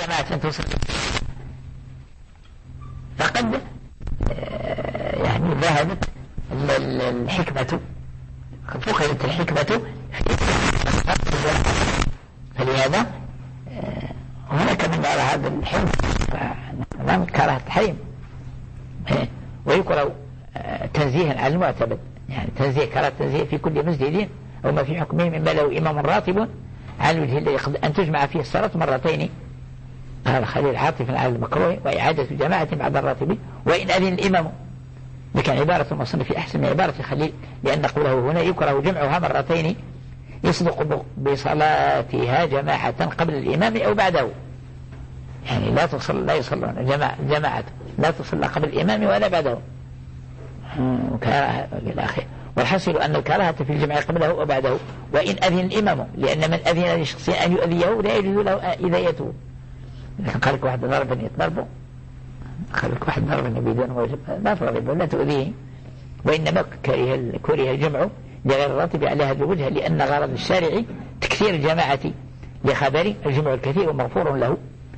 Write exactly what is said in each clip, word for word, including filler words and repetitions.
جماعة تصلي فقد يعني ذهبت الحكمة فقدت الحكمة فلهذا هناك من يرى هذا الحلم فنعم كراهة التحريم ويقرأ تنزيها على المعتمد يعني تنزيه كراهة تنزيه في كل مسجد أو ما في حكمه مما له إمام راتب على الوجه الذي أن تجمع فيه الصلاة مرتين قال خليل عاطفا على المكروه وإعادة جماعة بعد الراتب وإن أذن الإمام. لكن عبارة المصنف في أحسن من عبارة خليل لأن قوله هنا يكره جمعها مرتين يصدق بصلاتها جماعة قبل الإمام أو بعده يعني لا تصل لا يصلون جماعة, جماعة لا تصل قبل الإمام ولا بعده وكراهة للآخر. والحصل أن الكراهة في الجمع قبله أو بعده وإن أذن الإمام لأن من أذن لشخص أن يؤذيه لا يجوز له إذايته. قال لك واحد ضربني يضربه قال لك واحد ضربني بدون واجب لا تضربه لا تؤذيه وإنما كره كره الجمع لغير الراتب على هذا الوجه لأن غرض الشارع تكثير الجماعة لخبر الجمع الكثير مغفور له.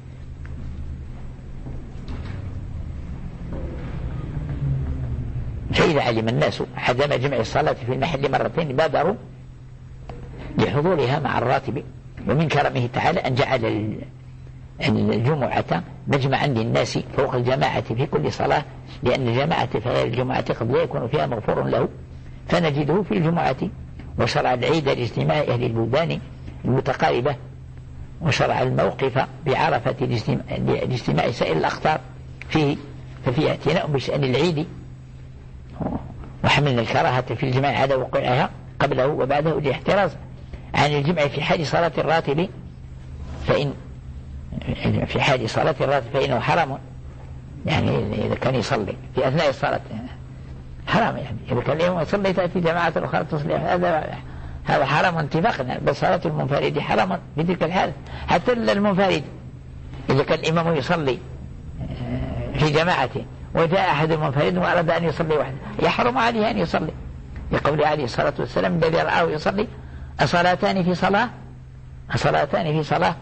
فإذا علم الناس عدم جمع الصلاة في المحل مرتين بادروا لحضورها مع الراتب. ومن كرمه تعالى أن جعل الجمعة مجمعا للناس فوق الجماعة في كل صلاة لأن الجماعة في الجمعة قد لا يكون فيها مغفور له فنجده في الجمعة. وشرع العيد لاجتماع أهل البلدان المتقاربة وشرع الموقف بعرفة لاجتماع سائر الأخطار فيه ففيه اعتناء بشأن العيد وحملنا الكراهة في الجماع على وقوعها قبله وبعده لاحتراز عن الجمع في حال صلاة الراتب فإن في حال صلاة الراتب فإنه حرام يعني إذا كان يصلي في أثناء الصلاة حرام يعني إذا كان اليوم يصلي تأتي جماعة أخرى تصلي هذا هذا حرام انتفاقا بل صلاة المنفرد حرام في تلك الحال حتى المنفرد إذا كان الإمام يصلي في جماعة وجاء أحد المنفرد وأراد أن يصلي وحده يحرم عليه أن يصلي لقول عليه الصلاة والسلام الذي رآه يصلي أصلاتان في صلاة أصلاتان في صلاة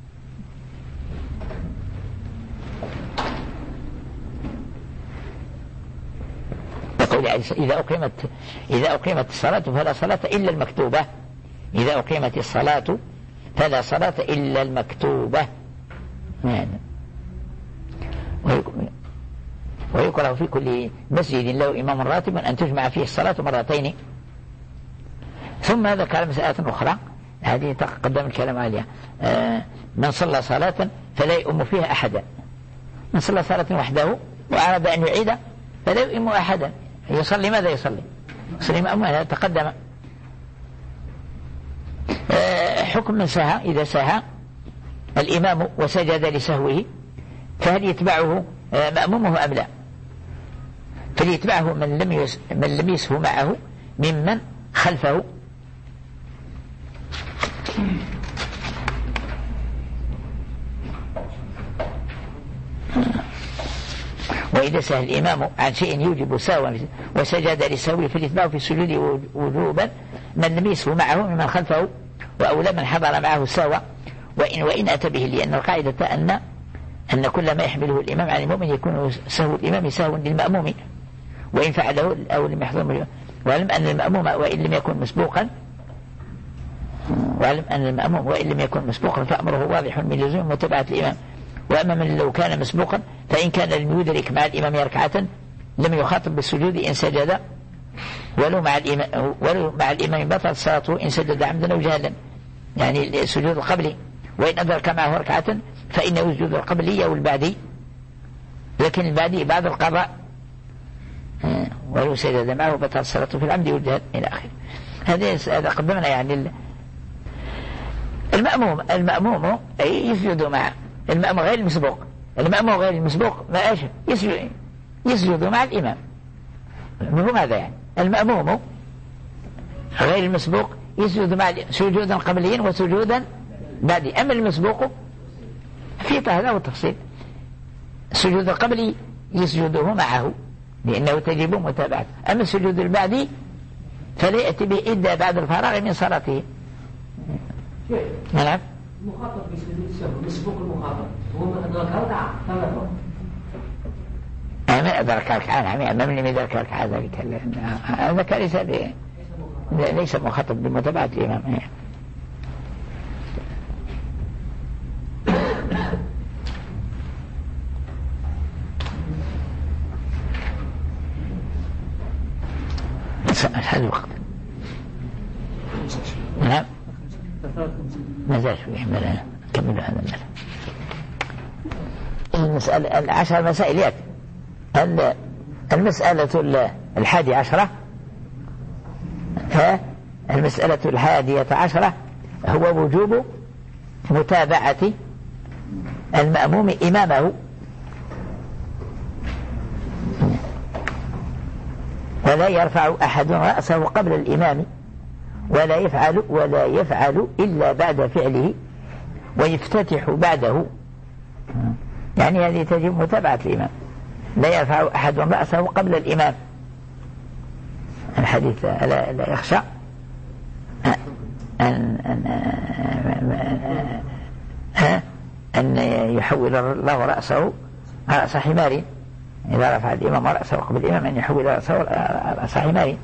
يقول إذا أقيمت إذا أقيمت الصلاة فلا صلاة إلا المكتوبة إذا أقيمت الصلاة فلا صلاة إلا المكتوبة يعني. ويكره في كل مسجد له إمام راتب أن تجمع فيه الصلاة مرتين. ثم ذكر مسألة أخرى هذه تقدم الكلام عليها آه من صلى صلاة فلا يؤم فيها أحدا من صلى صلاة وحده وأراد أن يعيد فلا يؤم أحدا يصلي ماذا يصلي يصلي مأموم هذا تقدم آه حكم من سهى إذا سهى الإمام وسجد لسهوه فهل يتبعه آه مأمومه أم لا فليتبعه من لم يس من لم يسهو معه ممن خلفه وإذا سهى الإمام عن شيء يوجب سهوا وسجد لسهوه فليتبعه في السجود وجوبا من لم يسهو معه ممن خلفه وأولى من حضر معه سهوا وإن وإن أتى به لأن القاعدة أن أن كل ما يحمله الإمام على المؤمن يكون سهو الإمام سهو للمأموم وإن فعله أو لم يحضر وعلم أن المأموم وإن لم يكن مسبوقا وعلم أن المأموم وإن لم يكن مسبوقا فأمره واضح من لزوم متابعة الإمام. وأما من لو كان مسبوقا فإن كان لم يدرك مع الإمام ركعة لم يخاطب بالسجود إن سجد ولو مع الإمام ولو مع الإمام بطل صلاته إن سجد عمدا أو جهلا يعني السجود القبلي وإن أدرك معه ركعة فإنه يسجد القبلي أو البعدي لكن البعدي بعد القضاء ولو سجد معه بطل صلاته في العمد والجهل إلى آخره. هذا قدمنا يعني المأموم المأموم أي يسجد مع المأموم غير المسبوق المأموم غير المسبوق ما أشهر يسجد يسجد مع الإمام مفهوم هذا يعني المأموم غير المسبوق يسجد مع سجودا قبليا وسجودا بعدي. أما المسبوق في هذا هو التفصيل السجود القبلي يسجده معه لأنه تجب متابعته. أما السجود البعدي فلا يأتي به إلا بعد الفراغ من صلاته. نعم المخاطب بسجود السهو مسبوق المخاطب هو من أدرك ركعة فلا من أدرك ركعة نعم من لم يدرك ركعة ذلك هذا ليس ليس مخاطب بمتابعة الإمام. هذا الوقت نعم ما زال شوية بلا كمل هذا المثل. المسألة العشر مسائل يأتي المسألة الحادية عشرة المسألة الحادية عشرة هو وجوب متابعة المأموم إمامه ولا يرفع أحد رأسه قبل الإمام ولا يفعل ولا يفعل إلا بعد فعله ويفتتح بعده. يعني هذه تجب متابعة الإمام لا يرفع أحد رأسه قبل الإمام. الحديث لا, لا يخشى أن, أن, أن, أن يحول الله رأسه رأس حمار إذا رفع الإمام رأسه قبل الإمام أن يحول رأسه رأس حمار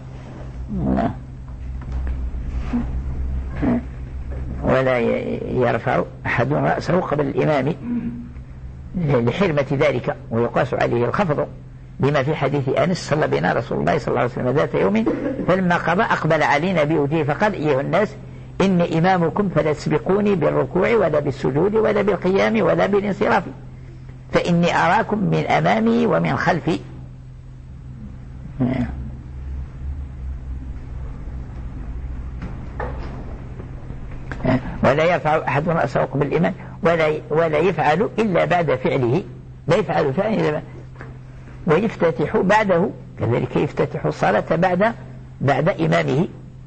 ولا يرفع أحد رأسه قبل الإمام لحرمة ذلك ويقاس عليه الخفض بما في حديث أنس صلى بنا رسول الله صلى الله عليه وسلم ذات يوم فلما قضى أقبل علينا بوجهه فقال أيها الناس إني إمامكم فلا تسبقوني بالركوع ولا بالسجود ولا بالقيام ولا بالانصراف فإني أراكم من أمامي ومن خلفي. ولا يرفع أحد رأسه قبل الإمام ولا ولا يفعل إلا بعد فعله لا يفعل فعله ويفتتح بعده كذلك يفتتح الصلاة بعد بعد إمامه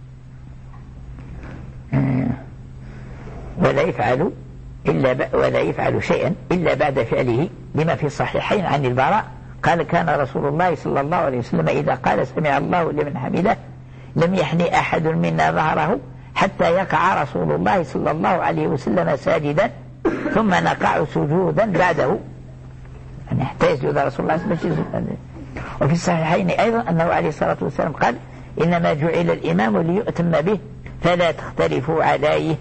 ولا يفعل إلا ولا يفعل شيئا إلا بعد فعله لما في الصحيحين عن البراء قال كان رسول الله صلى الله عليه وسلم إذا قال سمع الله لمن حمده لم يحني أحد منا ظهره حتى يقع رسول الله صلى الله عليه وسلم ساجدا ثم نقع سجودا بعده يعني حتى يسجد رسول الله صلى الله عليه وسلم. وفي الصحيحين أيضا أنه عليه الصلاة والسلام قال إنما جعل الإمام ليؤتم به فلا تختلفوا عليه.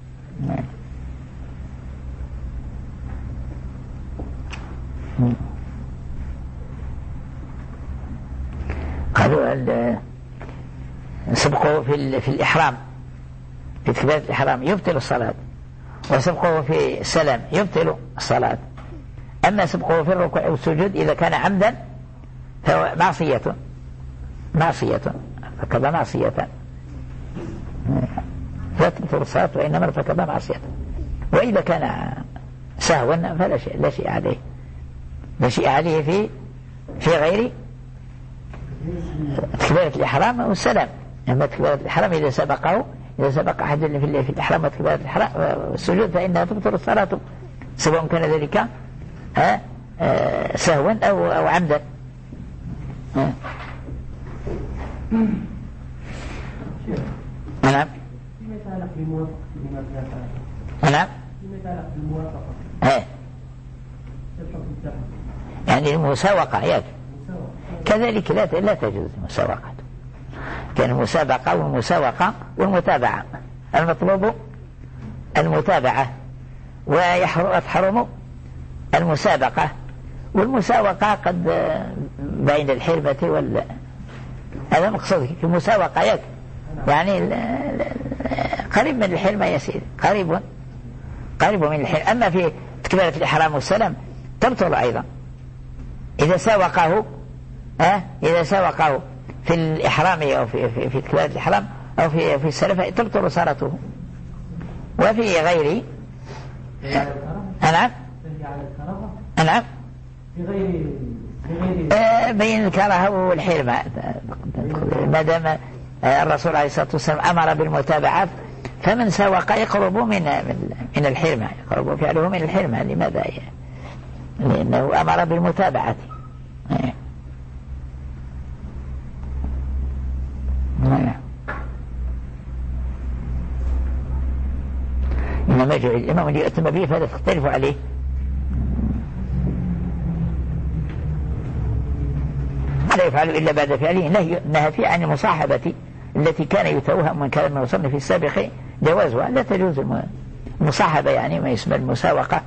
قالوا سبقوا في, في الإحرام في تكبيرة الإحرام يبطل الصلاة وسبقوا في السلام يبطل الصلاة. أما سبقوا في الركوع والسجود إذا كان عمدا فهو معصية معصية فكذا معصية لا تبطل الصلاة وإنما ارتكب معصية. وإذا كان سهوا فلا شيء لا شيء عليه لا شيء عليه في في غير تكبيرة الإحرام والسلام. أما تكبيرة الإحرام إذا سبقه إذا سبق أحد في في الإحرام وتكبيرة الإحرام والسجود فإنها تبطل الصلاة سواء كان ذلك ها سهوا أو أو عمدا. نعم نعم يعني المساوقة يد كذلك لا لا تجوز المساوقة كان المسابقة والمساوقة والمتابعة المطلوب المتابعة ويحرم المسابقة والمساوقة قد بين الحربة وال هذا مقصود في المساوقة يد يعني قريب من الحرمة يسير قريب قريب من الحرمة. أما في تكبيرة الإحرام والسلام تبطل أيضا إذا ساوقه أه؟ إذا ساوقه في الإحرام أو في في, في تكبيرة الإحرام أو في في السلف تبطل صلاته. وفي غير نعم نعم في غير آه بين الكراهة والحرمة ما دام الرسول عليه الصلاة والسلام أمر بالمتابعات فمن ساوق يقرب من من الحرمة يقرب فعله من الحرمة. لماذا؟ لأنه أمر بالمتابعة. إنما جعل الإمام ليؤتم به فلا تختلف عليه. لا يفعل إلا بعد فعله. نهي نهى فيه عن المصاحبة التي كان يتوهم من كلام المصنف في السابق جوازها. لا تجوز المصاحبة، يعني ما يسمى المساوقة.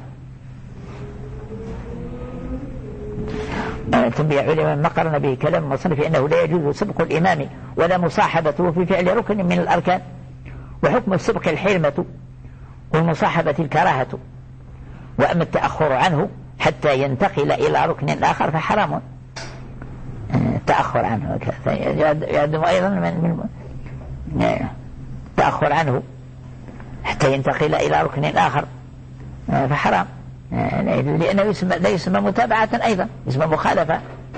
تنبيه علماء ما قرن به كلام المصنف فإنه لا يجوز سبق الإمام ولا مصاحبته في فعل ركن من الأركان. وحكم السبق الحرمة والمصاحبة الكراهة، وأما التأخر عنه حتى ينتقل إلى ركن آخر فحرام. التأخر عنه يعدم أيضا من التأخر عنه حتى ينتقل إلى ركن آخر فحرام، لأنه يسمى لا يسمى متابعة، أيضا يسمى مخالفة.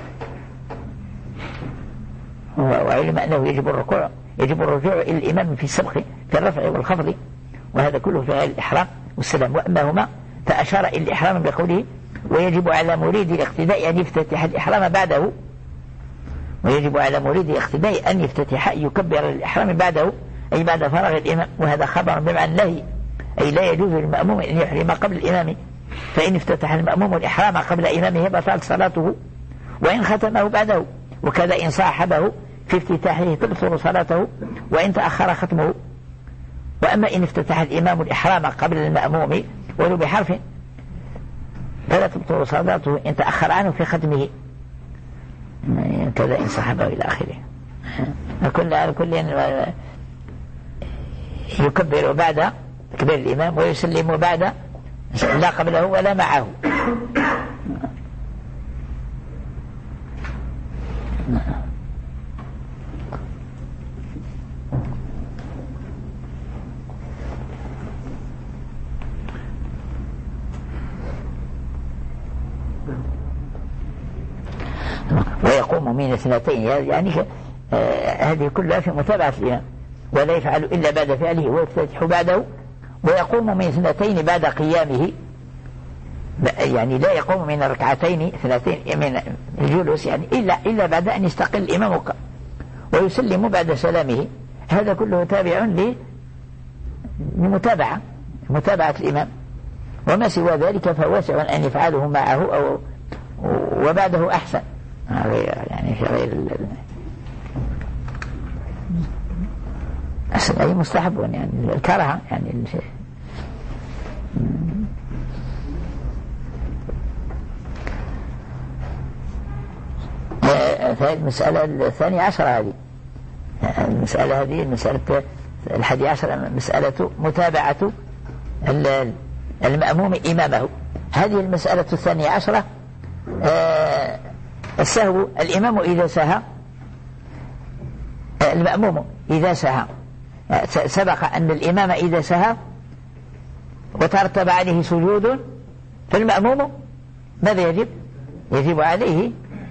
وعلم أنه يجب الركوع يجب الرجوع إلى الإمام في السبق في الرفع والخفض، وهذا كله في الإحرام والسلام. وأما هما فأشار إلى الإحرام بقوله ويجب على مريد الاقتداء أن يفتتح الإحرام بعده ويجب على مريد الاقتداء أن يفتتح يكبر الإحرام بعده، أي بعد فراغ الإمام. وهذا خبر بمعنى النهي، أي لا يجوز للمأموم أن يحرم قبل الإمام، فإن افتتح المأموم الإحرام قبل إمامه بطلت صلاته وإن ختمه بعده، وكذا إن صاحبه في افتتاحه تبطل صلاته وإن تأخر ختمه. وأما إن افتتح الإمام الإحرام قبل المأموم ولو بحرف فلا تبطل صلاته إن تأخر عنه في ختمه، كذا إن صاحبه إلى آخره. كل كل يكبر بعد تكبير الإمام ويسلم بعد لا قبله ولا معه. ويقوم من اثنتين، يعني آه هذه كلها في متابعة الإمام، ولا يفعل إلا بعد فعله ويفتتح بعده. ويقوم من اثنتين بعد قيامه، يعني لا يقوم من ركعتين اثنتين من الجلوس يعني إلا إلا بعد أن يستقل الإمام ويسلم بعد سلامه. هذا كله تابع لمتابعة متابعة الإمام. وما سوى ذلك فواسع أن يفعله معه أو وبعده أحسن، يعني في غير أحسن أي مستحب، يعني الكراهة يعني الشيء. فالمسألة الثانية عشر هذه المسألة هذه المسألة الحادية عشر مسألة متابعة المأموم إمامه. هذه المسألة الثانية عشرة السهو. الإمام إذا سهى المأموم إذا سهى، سبق أن الإمام إذا سهى وترتب عليه سجود فالمأموم ماذا يجب؟ يجب عليه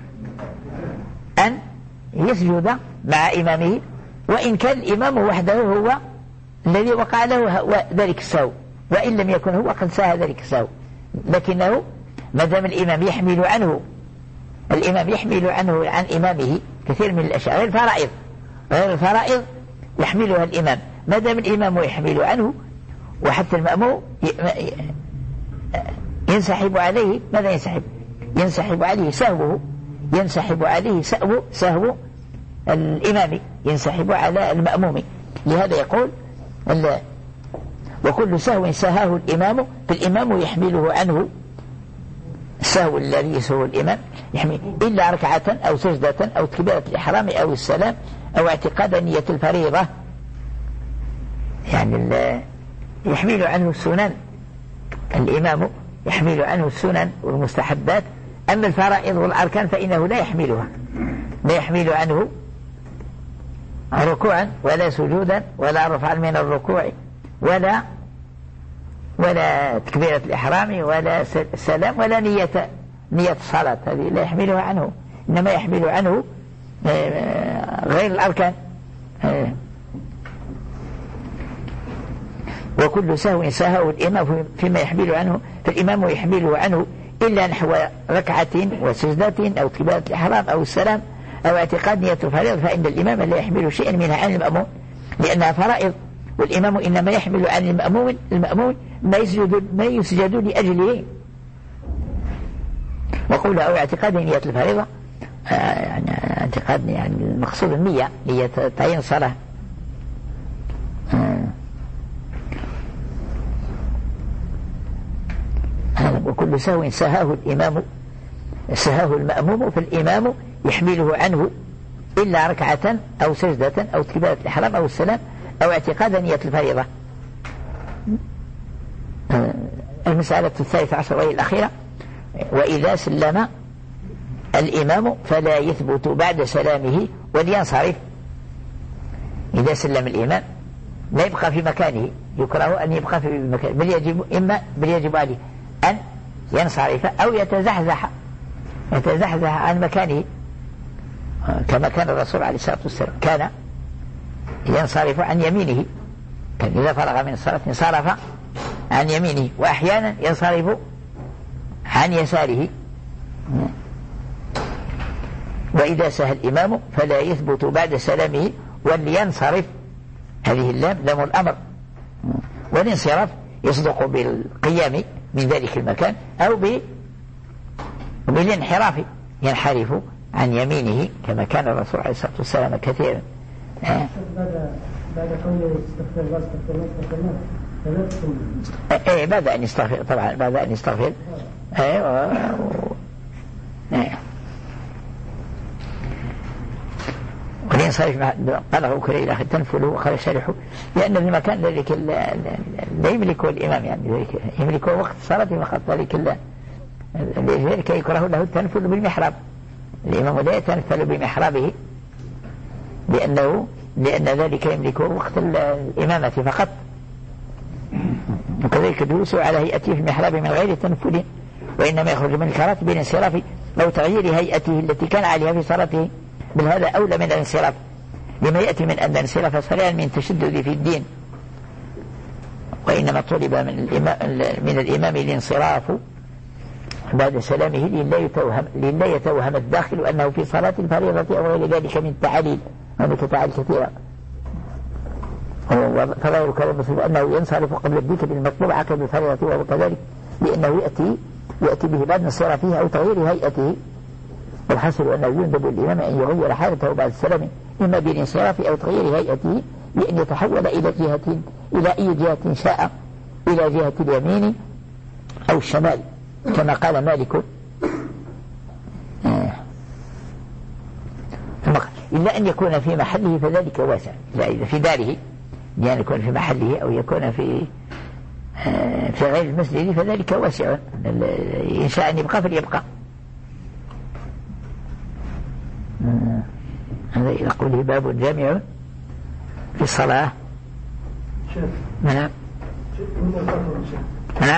أن يسجد مع إمامه، وإن كان الإمام وحده هو الذي وقع له ذلك السهو، وإن لم يكن هو قد سهى ذلك السهو، لكنه ما دام الإمام يحمل عنه الإمام يحمل عنه عن إمامه كثير من الأشياء غير الفرائض غير الفرائض يحملها الإمام، ما دام الإمام يحمل عنه وحتى المأموم ينسحب عليه. ماذا ينسحب؟ ينسحب عليه سهوه، ينسحب عليه سهو سهو الإمام، ينسحب على المأموم. لهذا يقول وكل سهو سهاه الإمام فالإمام يحمله عنه السهو الذي يسهو الإمام يحمل إلا ركعة أو سجدة أو تكبيرة الإحرام أو السلام أو اعتقاد نية الفريضة، يعني يحمل عنه السنن، الإمام يحمل عنه السنن والمستحبات. أما الفرائض والأركان فإنه لا يحملها، لا يحمل عنه ركوعا ولا سجودا ولا رفعا من الركوع ولا ولا تكبيرة الإحرام ولا سلام ولا نية نية الصلاة، هذه لا يحملها عنه، إنما يحمل عنه غير الأركان. وكل سهو سهو الإمام فيما يحمل عنه فالإمام يحمله عنه إلا نحو ركعة وسجدة أو تكبيرة الإحرام أو السلام أو اعتقاد نية الفريضة، فإن الإمام لا يحمل شيئا منها عن المأموم لأنها فرائض، والإمام إنما يحمل عن المأموم المأموم ما يسجد, ما يسجد لأجله. وقوله أو اعتقاد نية الفريضة آه يعني اعتقاد يعني المقصود النية هي تعيين الصلاة. آه وكل سهو سهاه الإمام سهاه المأموم فالإمام يحمله عنه إلا ركعة أو سجدة أو تكبيرة الإحرام أو السلام أو اعتقاد نية الفريضة. المسألة الثالثة عشر وهي الأخيرة: وإذا سلم الإمام فلا يثبت بعد سلامه ولينصرف. إذا سلم الإمام لا يبقى في مكانه، يكره أن يبقى في مكانه، بل يجب إما بل يجب عليه أن ينصرف أو يتزحزح يتزحزح عن مكانه، كما كان الرسول عليه الصلاة والسلام كان ينصرف عن يمينه، كان إذا فرغ من الصلاة انصرف عن يمينه، وأحيانا ينصرف عن يساره. وإذا سهى الإمام فلا يثبت بعد سلامه ولينصرف، هذه اللام لام الأمر، والانصراف يصدق بالقيام من ذلك المكان أو بالانحراف، ينحرف عن يمينه كما كان الرسول عليه الصلاة والسلام كثيرا. بعد بعد قوله استغفر الله استغفر الله استغفر الله ايه بعد ان يستغفر، طبعا بعد ان يستغفر ايوه ايه ولينصرف. قاله كريل اخي تنفله وقال شارحه لان المكان ذلك لا يملكه الامام، يعني ذلك يملكه وقت الصلاه فقط، ذلك لذلك يكره له التنفل بالمحراب. الامام لا يتنفل بمحرابه لانه لان ذلك يملكه وقت الامامه فقط. وكذلك جلوسه على هيئته في المحراب من غير تنفل، وإنما يخرج من الكرات بين انصراف أو تغيير هيئته التي كان عليها في صلاته، بل هذا أولى من الانصراف، لما يأتي من أن الانصراف صريعا من تشدد في الدين. وإنما طلب من الإمام, من الإمام الانصراف بعد سلامه للا يتوهم, للا يتوهم الداخل أنه في صلاة الفريضة أو غير ذلك من التعاليل، هناك تعاليل كثيرة. فلا يذكر المسلم أنه ينصرف قبل الذكر المطلوب عقب الفريضة، وهو كذلك لأنه يأتي يأتي به بعد انصرافه أو تغيير هيئته. والحاصل أنه يندب الإمام أن يغير حالته بعد السلام إما بالانصراف أو تغيير هيئته، بأن يتحول إلى جهة إلى أي جهة شاء، إلى جهة اليمين أو الشمال كما قال مالك. إلا أن يكون في محله فذلك واسع، لا إذا في داره يعني يكون في محله أو يكون في في غير المسجد فذلك واسع، إن شاء أن يبقى فليبقى. هذا إلى قوله باب جامع في الصلاة. نعم نعم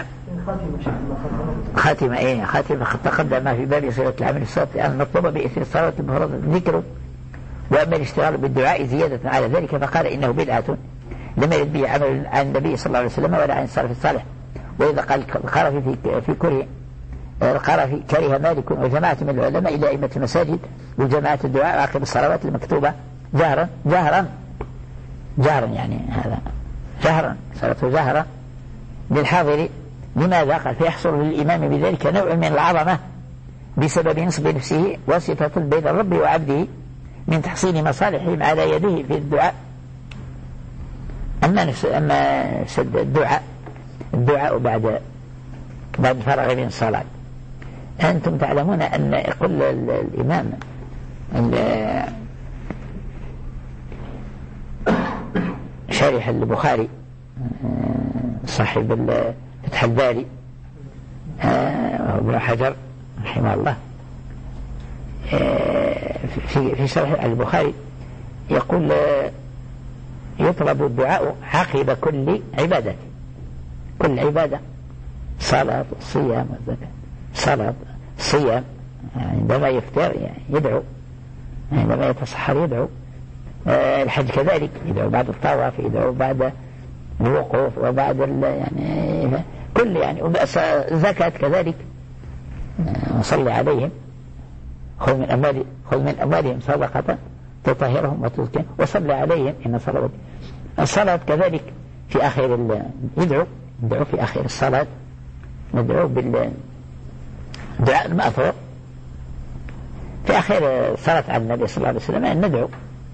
خاتمة إيه خاتمة تقدم في باب صلة العمل الصلاة أن مطلوب بإثر الصلاة المفروضة ذكره، وأما الاشتغال بالدعاء زيادة على ذلك فقال إنه بدعة لم يرد به عمل عن النبي صلى الله عليه وسلم ولا عن السلف الصالح. وإذا قال القرافي في في كره القرافي كره مالك وجماعة من العلماء إلى أئمة المساجد وجماعة الدعاء عقب الصلوات المكتوبة جهرا جهرا جهرا يعني هذا جهرا صلاة جهرا للحاضر. لماذا؟ قال فيحصل للإمام بذلك نوع من العظمة بسبب نصب نفسه واسطة بين الرب وعبده من تحصيل مصالحهم على يده في الدعاء. أما نفس أما سد الدعاء الدعاء بعد بعد فرغ من الصلاة، أنتم تعلمون أن يقول الإمام شارح البخاري صاحب فتح الباري ابن حجر رحمه الله في في شرح البخاري يقول يطلب الدعاء عقب كل عبادة، كل عبادة صلاة صيام صلاة صيام عندما يفطر يعني يدعو، عندما يتصحر يدعو، الحج كذلك يدعو بعد الطواف، يدعو بعد الوقوف وبعد يعني كل يعني الزكاة كذلك وصلي عليهم خذ من أموال خذ من أموالهم صدقة تطهرهم وتزكيهم وصلي عليهم إن صلوات. الصلاة كذلك في آخر يدعو ندعو في آخر الصلاة ندعو بالدعاء المأثور في آخر الصلاة على النبي صلى الله عليه وسلم أن ندعو.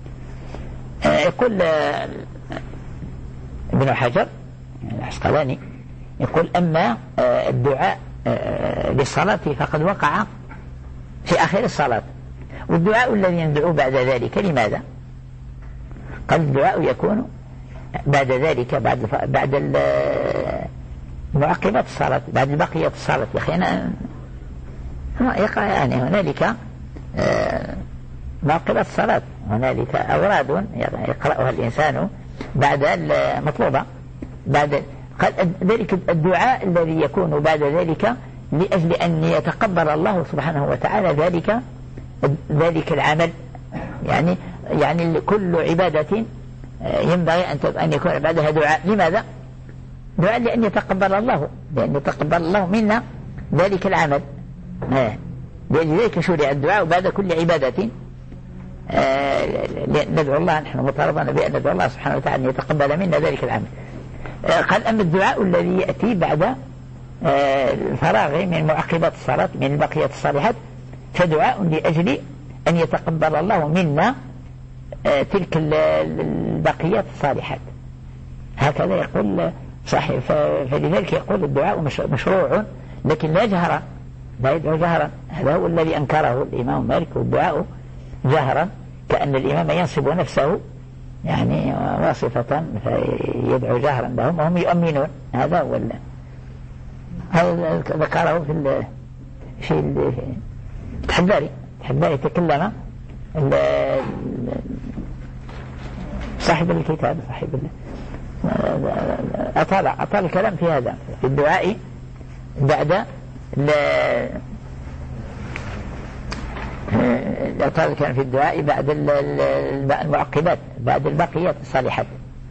يقول ابن حجر العسقلاني يقول أما الدعاء للصلاة فقد وقع في آخر الصلاة، والدعاء الذي ندعو بعد ذلك لماذا؟ قال الدعاء يكون بعد ذلك بعد بعد معقبات الصلاة، بعد بقية الصلاة. يا أخي أنا يعني هنالك معقبات الصلاة، هنالك أوراد يقرأها الإنسان بعد المطلوبة بعد. قال ذلك الدعاء الذي يكون بعد ذلك لأجل أن يتقبل الله سبحانه وتعالى ذلك ذلك العمل. يعني يعني كل عبادة ينبغي أن يكون بعدها دعاء. لماذا؟ دعاء لأن يتقبل الله، لأن يتقبل الله منا ذلك العمل. لذلك شرع الدعاء بعد كل عبادة. ندعو الله، نحن مطالبون بأن ندعو الله سبحانه وتعالى أن يتقبل منا ذلك العمل. قال أما الدعاء الذي يأتي بعد الفراغ من معقبات الصلاة من بقية الصالحات فدعاء لأجل أن يتقبل الله منا تلك البقية الصالحات. هكذا يقول صحيح. فلذلك يقول الدعاء مشروع لكن لا جهرا، لا يدعو جهرا. هذا هو الذي أنكره الإمام مالك، والدعاء جهرا كأن الإمام ينصب نفسه يعني واصفة فيدعو جهرا لهم وهم يؤمنون. هذا هو هذا ذكره في ال في ال الحباري. الحباري تكلم صاحب الكتاب صاحب أطال أطال الكلام في هذا في الدعاء بعد أطال الكلام في الدعاء بعد المعقبات بعد البقيات الصالحات.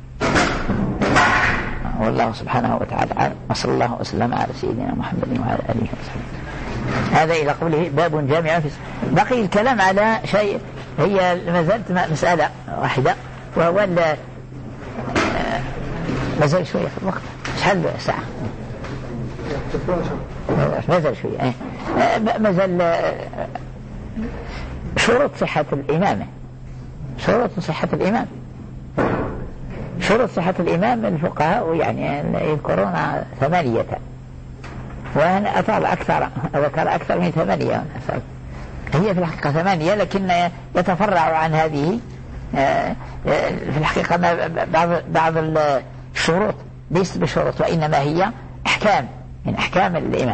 والله سبحانه وتعالى وصلى الله وسلم على سيدنا محمد وعلى آله وصحبه. هذا إلى قوله باب جامع في بقي الكلام على شيء هي ما زالت مسألة واحدة وهو ما زال شوية في الوقت. شحال ساعة؟ ما زال شوية. ما زال شروط صحة الإمامة. شروط صحة الإمام شروط صحة الإمام الفقهاء يعني يذكرون ثمانية، وأنا أطال أكثر أذكر أكثر من ثمانية. هي في الحقيقة ثمانية لكن يتفرع عن هذه في الحقيقة بعض بعض الشروط ليست بشروط وإنما هي أحكام من أحكام الإمام.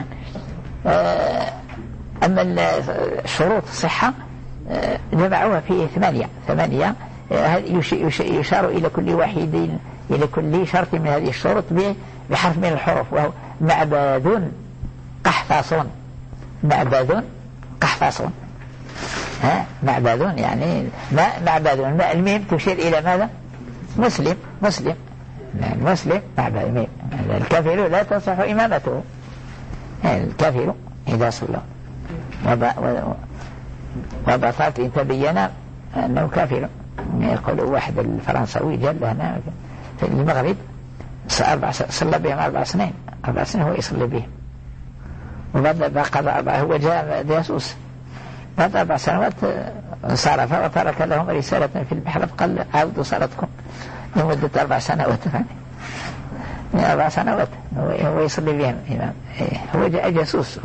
أما الشروط الصحة جمعوها في ثمانية ثمانية يشار إلى كل واحد إلى كل شرط من هذه الشروط بحرف من الحروف، وهو معبد قحفاصون. معبد قحفاصون ها معبد يعني ما معبد ما الميم تشير إلى ماذا؟ مسلم مسلم المسلم معبد الميم. الكافر لا تصح إمامته. الكافر إذا صلى وبطلت إن تبين أنه كافر. يقول واحد الفرنساوي جاء هنا في المغرب أربع صلى بهم أربع سنين أربع سنين هو يصلي بهم، وبعد قضى أربعة هو جاء جاسوس. بعد أربع سنوات انصرف وترك لهم رسالة في المحراب قال عودوا صلاتكم لمدة أربع سنوات. يعني أربع سنوات هو يصلي بهم إمام. هو جاء جاسوس.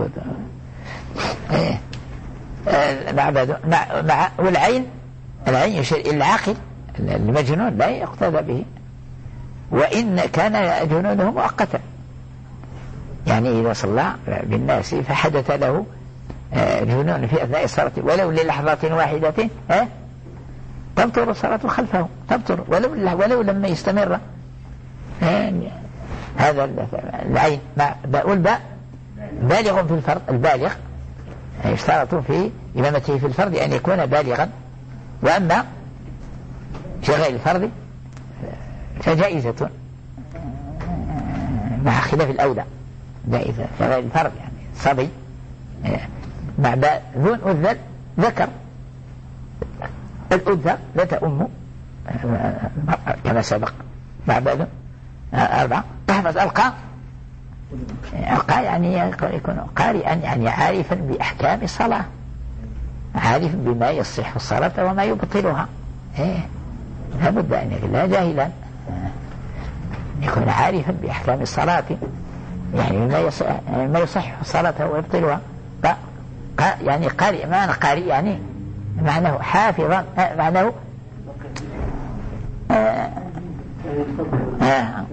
معبد مع, مع والعين العين يشير إلى العاقل. المجنون لا يقتدى به وإن كان جنونه مؤقتا. يعني إذا صلى بالناس فحدث له جنون في أثناء الصلاة ولو للحظة واحدة تبطر الصلاة خلفه تبطر ولو, ولو لما يستمر. هذا العين والباء بالغ في الفرض. البالغ يشترط في إمامته في الفرض أن يكون بالغا، وأما في غير الفرض فجائزة مع خلاف الأولى. جائزة في غير الفرض يعني صبي مع ذون أذل ذكر. الأذى لا تأم كما سبق. مع باذن أربعة تحفظ ألقى يعني يكون قارئا يعني عارفا بأحكام الصلاة، عارف بما يصح الصلاة وما يبطلها. إيه لا بد أن يكون لا جاهلا، يكون عارفا بأحكام الصلاة يعني ما يصح, ما يصح الصلاة ويبطلها. يعني قارئ، معنى قارئ يعني معناه حافظا، معناه آه آه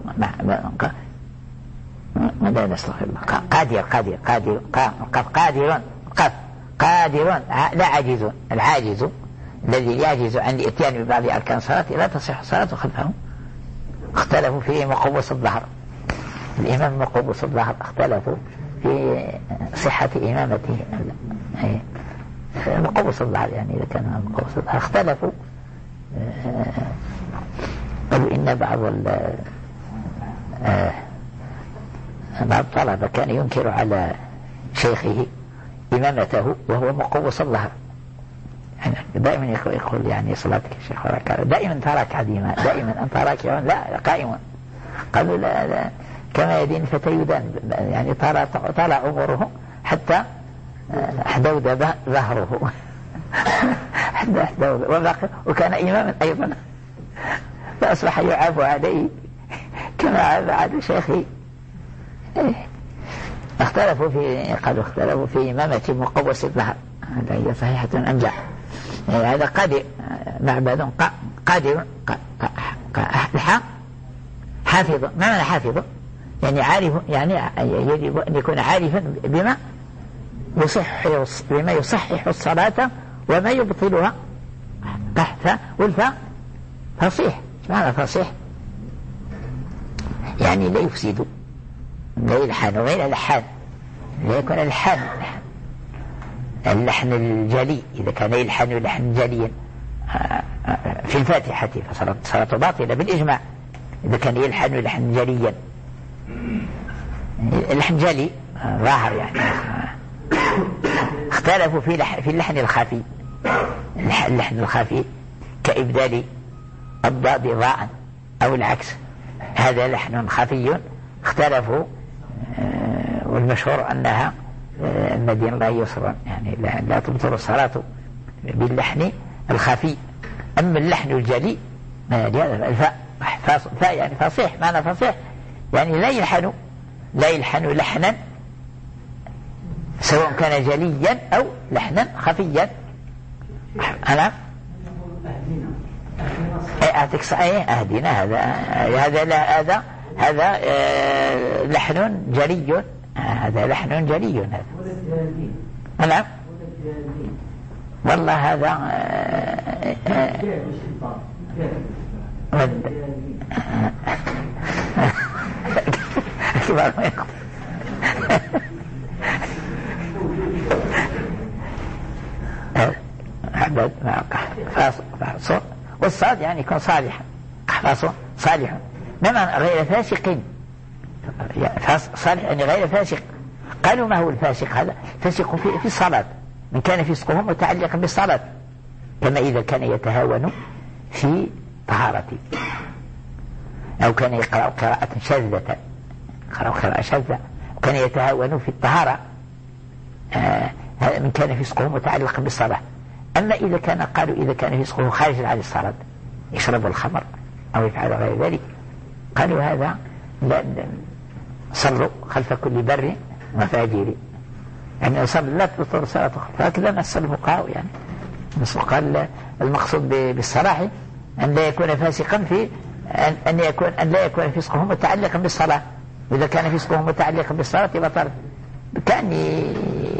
ما لا نستغفر الله قادر قادر قادر قادر قادر لا عاجز. العاجز الذي يعجز عن الاتيان ببعض أركان الصلاة لا تصح الصلاة خلفه. اختلفوا في مقوس الظهر، الإمام مقوس الظهر اختلفوا في صحة إمامته. مقوس الظهر يعني إذا كان مقوس الظهر اختلفوا، قالوا إن بعض بعض الطلبة كان ينكر على شيخه إمامته وهو مقوس الظهر، يعني دائما يقول يعني صلاتك يا شيخ وراك دائما تراك عديما، دائما أنت راكع لا قائم. قالوا لا, لا كما يدين فتى يدان، يعني طال طال عمره حتى احدود ظهره حتى احدود، وكان إماما أيضا فأصبح يعاب عليه كما عاب على شيخه. اختلفوا في قالوا اختلفوا في إمامة مقوس الظهر، هذا هي صحيحة أم لا؟ هذا قادر معبد قادر حافظ. ما معنى حافظ؟ يعني عارف، يعني يجب أن يكون عارفا بما يصح بما يصحح الصلاة وما يبطلها. والفاء فصيح. معنى فصيح يعني لا يفسد، لا يلحن غير اللحان، لا يكون اللحان اللحن الجلي. إذا كان يلحن لحن جليا في الفاتحة فصلاة باطلة بالإجماع. إذا كان يلحن لحن جليا، اللحن جلي ظاهر يعني. اختلفوا في لحن في اللحن الخفي، اللحن الخفي كإبدال الضاد ضاء أو العكس، هذا لحن خفي. اختلفوا والمشهور أنها المدين لا يسرا، يعني لا, لا تبطل الصلاة باللحن الخفي. أما اللحن الجلي الفاء فاء يعني فصيح. معنى فصيح يعني لا يلحن لا يلحن لحنا سواء كان جليا أو لحنا خفيا. أنا أهدينا هذا هذا لا هذا هذا آه لحن جلي، هذا لحن جلي هذا. نعم والله هذا آه آه عبد فاصل والصاد يعني يكون صالحا، فاصل صالح نما غير فاسق. صالح يعني غير فاسق. قالوا ما هو الفاسق؟ هذا فاسق في, في الصلاة، من كان فسقه متعلقا بالصلاة، كما إذا كان يتهاون في طهارته أو كان يقرأ قراءة شاذة، قرأ قراءة شاذة وكان يتهاون في الطهارة، آه هذا من كان فسقه متعلقا بالصلاة. أما إذا كان قالوا إذا كان فسقه خارج عن الصلاة، يشرب الخمر أو يفعل غير ذلك، قالوا هذا لا صلوا خلف كل بر وفاجر، يعني صلوا لا تبطل صلاة. هكذا نص الفقهاء، يعني قال المقصود بالصلاح أن لا يكون فاسقا في أن, أن يكون أن لا يكون فسقه متعلقا بالصلاة. إذا كان فسقه متعلقا بالصلاة بطل، كأني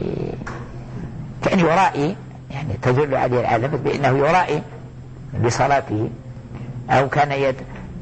كأن يرائي، يعني تدل عليه العلامة بأنه يرائي بصلاته، أو كان يت...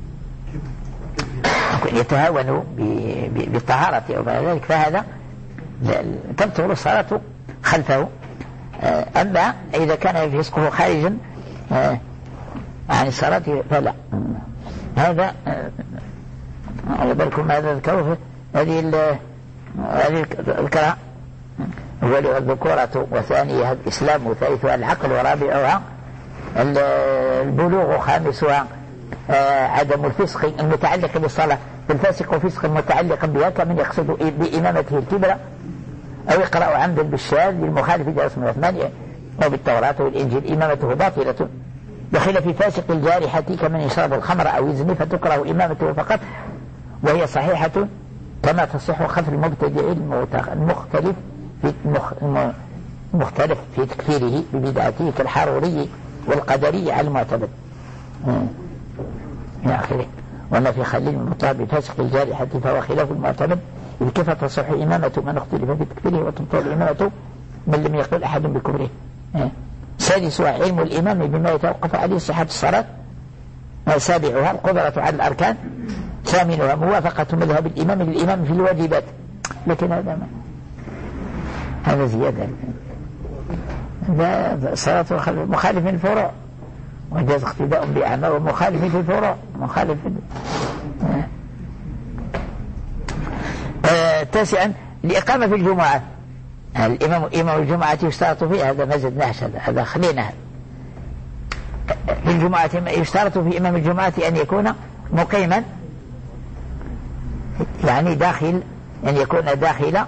يتهاون بالطهارة أو ذلك، فهذا تبطل الصلاة خلفه. أما إذا كان فسقه خارجا عن الصلاة فلا. هذا على بالكم هذا الكوف هذه هذه الكراء أولها الذكورة وثانيها الإسلام وثالثها العقل ورابعها البلوغ وخامسها عدم الفسق المتعلق بالصلاة. بالفاسق فسقا متعلقا بها كمن يقصد بإمامته الكبرى أو يقرأ عمدا بالشاذ للمخالف درس من العثماني أو بالتوراة والإنجيل إمامته باطلة. دخل في فاسق الجارحة كمن يشرب الخمر أو يزني فتكره إمامته فقط وهي صحيحة كما تصح خلف المبتدع المختلف في مختلف في تكفيره ببدعته كالحروري والقدري على المعتمد إلى آخره. وما في خليل المطلع بفاسق الجارحة فهو خلاف المعتمد إذ كيف تصح إمامة من اختلف بتكفيره وتبطل إمامته من لم يقل أحد بكفره. سادسها علم الإمام بما يتوقف عليه صحة الصلاة. سابعها القدرة على الأركان. ثامنها موافقة مذهب الإمام للإمام في الواجبات. لكن هذا ما هذا زيادة، هذا صلاة مخالف من الفروع وجاز اقتداء بأعمى ومخالف في الفروع مخالف في آه. تاسعا الإقامة في الجمعة. الإمام إمام الجمعة يشترط فيه هذا مزد نحش هذا خلينا في الجمعة يشترط في إمام الجمعة أن يكون مقيما يعني داخل أن يكون داخل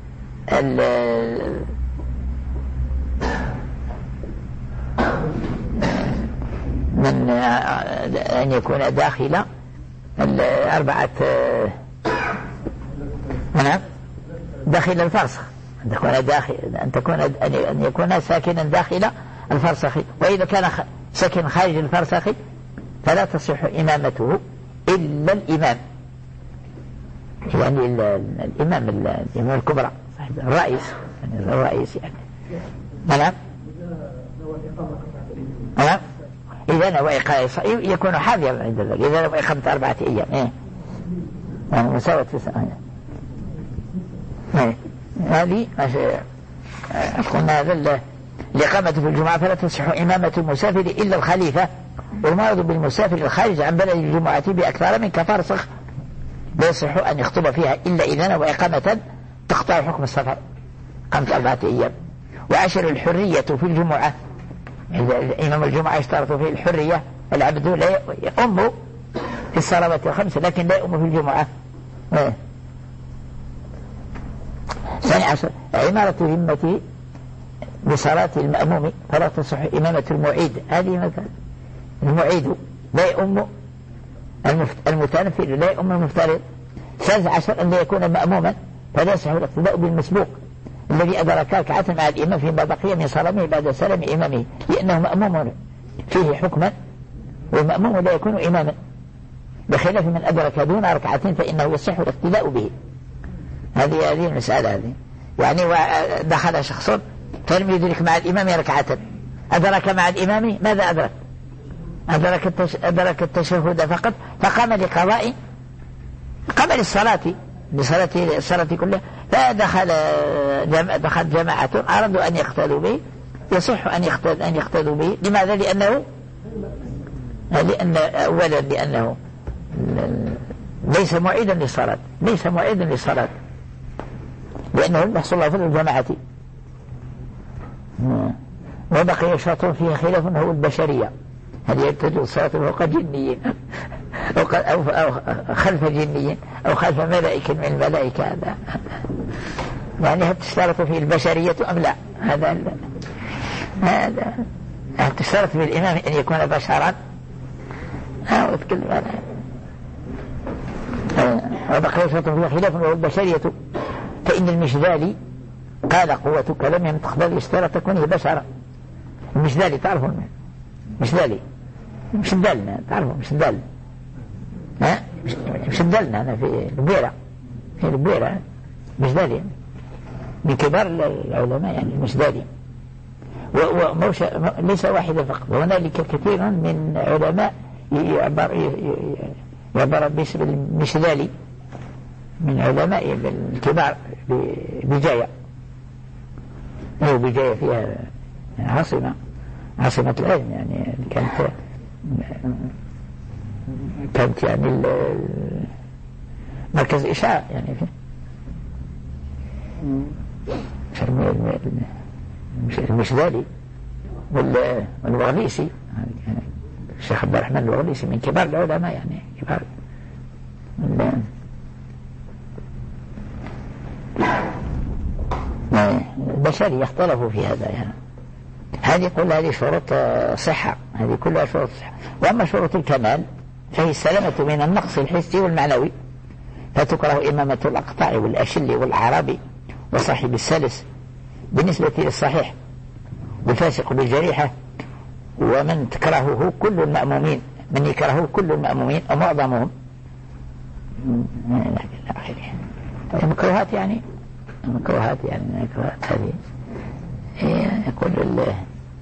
من أن يكون داخل الأربعة نعم داخل الفرسخ أن تكون داخل أن تكون أن يكون ساكنا داخل الفرسخ. وإذا كان ساكن خارج الفرسخ فلا تصح إمامته إلا الإمام يعني الإمام الإمام الكبرى الرئيس يعني الرئيس يعني نعم نعم إذا نوى إقامة يكون حاضرا عند ذلك. إذا نوى إقامة أربعة أيام إيه يعني مساواة في سنة إيه هذه قلنا هذا الإقامة في الجمعة فلا تصح إمامة المسافر إلا الخليفة. والمرض بالمسافر الخارج عن بلد الجمعة بأكثر من كفرسخ لا يصح أن يخطب فيها إلا إذا نوى إقامة تقطع حكم السفر قامت أربعة أيام. وعشر الحرية في الجمعة. إذا إمام الجمعة يشترط فيه الحرية العبد لا يؤم في الصلوات الخمس لكن لا يؤم في الجمعة. ثاني عشر عمارة ذمته بصلاة المأموم فلا تصح إمامة المعيد. هذه مثلا المعيد لا يؤم المتنفل لا يؤم المفترض. ثالث عشر أن لا يكون مأموما فلا يصح الاقتداء بالمسبوق الذي أدرك ركعة مع الإمام فيما بقي من صلامه بعد سلام إمامه لأنه مأموم فيه حكما والمأموم لا يكون إماما بخلاف من أدرك دون ركعتين فإنه يصح الاقتداء به. هذه هذه المسألة هذه يعني دخل شخص فلم يدرك مع الإمام ركعة أدرك مع الإمام ماذا أدرك؟ أدرك, التش... أدرك التشهد فقط فقام لقضاء قام للصلاة لصلاة الصلاة كلها فدخل جم... دخل جماعة أرادوا أن يقتدوا به يصح أن يقتدوا أن يقتدوا به. لماذا؟ لأنه لأن أولا لأنه ليس معيدا للصلاة ليس معيدا للصلاة لأنه لم يحصل له فضل الجماعة. وبقي شرط فيه خلاف هو البشرية هل يتجوز الصلاة فوق جنيين أو, أو, أو خلف جنيين أو خلف ملائكة من الملائكة هذا يعني هل تشترط فيه البشرية أم لا؟ هذا هذا هل تشترط فيه الإمام أن يكون بشرا أو تكلم وبقي شرط فيه خلاف هو البشرية فإن المشذالي قال قوتك لم ينطق بل اشترط كونه بشرا. المشذالي تعرفون مشذالي مش دلنا تعرفوا مش دل ها مش دلنا أنا في البيرة في البيرة مش دالي من كبار العلماء يعني مش دالي وموش ليس واحدا فقط وهنالك كثير من علماء يعبر يعبر باسم المشذالي من علماء الكبار بجاية أو بجاية فيها عاصمة عاصمة العلم يعني كانت كانت يعني مركز إشاعة يعني في المشذالي والوغليسي الشيخ عبد الرحمن الوغليسي من كبار العلماء يعني كبار البشرية اختلفوا في هذا يعني. هذه يقول هذه شروط صحة، هذه كلها شروط صحة. وأما شروط الكمال فهي السلامة من النقص الحسي والمعنوي، فتكره إمامة الأقطاع والأشل والعربي وصاحب السلس بالنسبة للصحيح، والفاسق بالجريحة، ومن تكرهه كل المأمومين، من يكرهه كل المأمومين أو معظمهم إلى آخره. المكروهات يعني المكروهات يعني المكروهات هذه يقول ال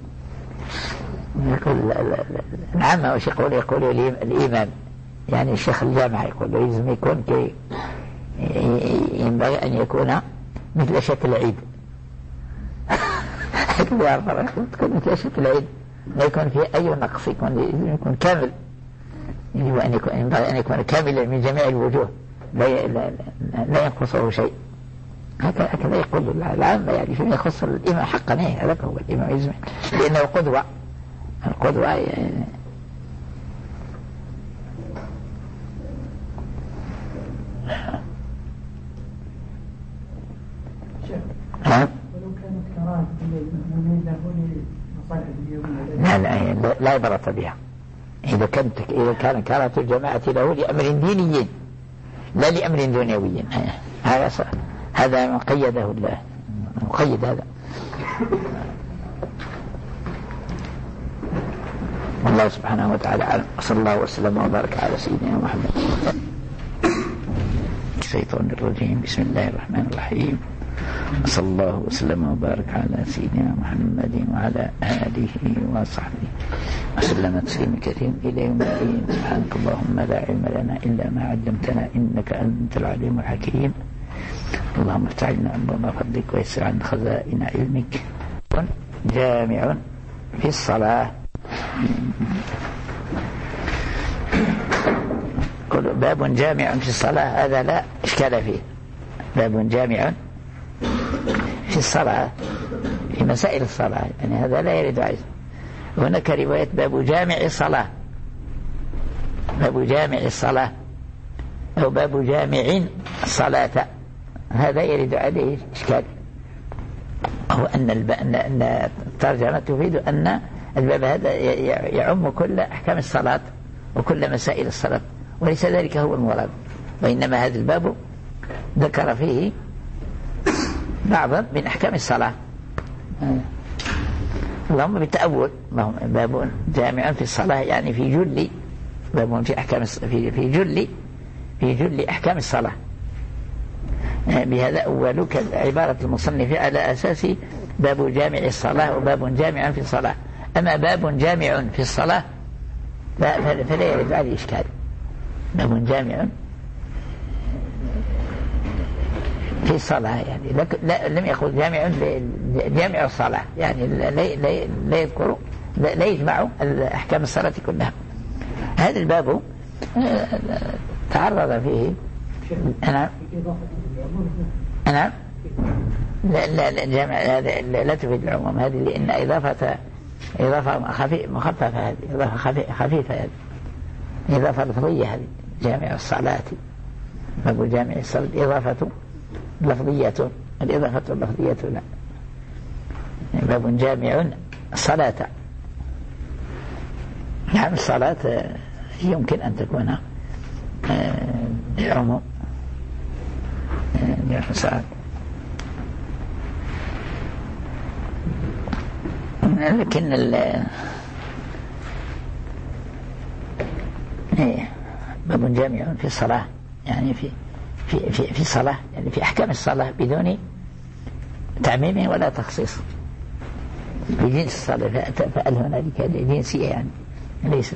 يقول العامة وش يقول يقول الإمام يعني الشيخ الجامعة يقول لازم يكون كي ينبغي أن يكون مثل شكل العيد تكون مثل شكل العيد، لا يكون فيه أي نقص، يكون يكون كامل، يجب أن يكون ينبغي أن يكون كاملا من جميع الوجوه، لا لا ينقصه شيء. هكذا يقول العامة يعني فيما يخص الإمام حقا. هذا هو الإمام يزمع لأنه قدوة، القدوة يعني ها؟ ولو كانت كراهة المؤمنين له لمصالح اليوم لا لا لا عبرة بها. إذا كانت إذا كان كراهة الجماعة له لأمر ديني لا لأمر دنيوي، هذا هذا مقيده الله مقيد هذا. والله سبحانه وتعالى أعلم، وصلى الله وسلم وبارك على سيدنا محمد. الشيطان الرجيم. بسم الله الرحمن الرحيم. صلى الله وسلم وبارك على سيدنا محمد وعلى آله وصحبه وسلم تسليما كثيرا إلى يوم الدين. سبحانك اللهم لا علم لنا إلا ما علمتنا إنك أنت العليم الحكيم. اللهم افتح لنا أبواب فضلك ويسر عنا خزائن علمك. جامع في الصلاة. باب جامع في الصلاة هذا لا إشكال فيه. باب جامع في الصلاة في مسائل الصلاة يعني هذا لا يريد عايز. هناك رواية باب جامع الصلاة، باب جامع الصلاة أو باب جامع الصلاة، هذا يريد عليه إشكال. هو أن, الب... أن الترجمة تفيد أن الباب هذا يعم كل أحكام الصلاة وكل مسائل الصلاة، وليس ذلك هو المراد، وإنما هذا الباب ذكر فيه بعضا من أحكام الصلاة. اللهم بالتأول، باب جامع في الصلاة يعني في جل، باب في أحكام في في جل في جل أحكام الصلاة. بهذا أولك عبارة المصنف على أساس باب جامع الصلاة وباب جامع في الصلاة. أما باب جامع في الصلاة فلا يرد عليه إشكال. باب جامع في الصلاة يعني لا لم يقل جامع جامع الصلاة يعني لا, لا, لا يذكر لا, لا يجمع أحكام الصلاة كلها. هذا الباب تعرض فيه أنا أنا لا لا لا جامع هذا لا تفيد العموم هذه، لأن إضافة إضافة خفيفة مخففة، هذه إضافة خفيفة، هذه إضافة لفظية، هذه جامع الصلاة باب جامع الصلاة إضافة لفظية، الإضافة اللفظية لا. باب جامع الصلاة. نعم الصلاة يمكن أن تكون بعموم الصلاة، لكن ال باب جامع في الصلاة يعني في في في في الصلاة يعني في أحكام الصلاة بدون تعميم ولا تخصيص، في جنس الصلاة. فقال هنالك جنسية يعني ليست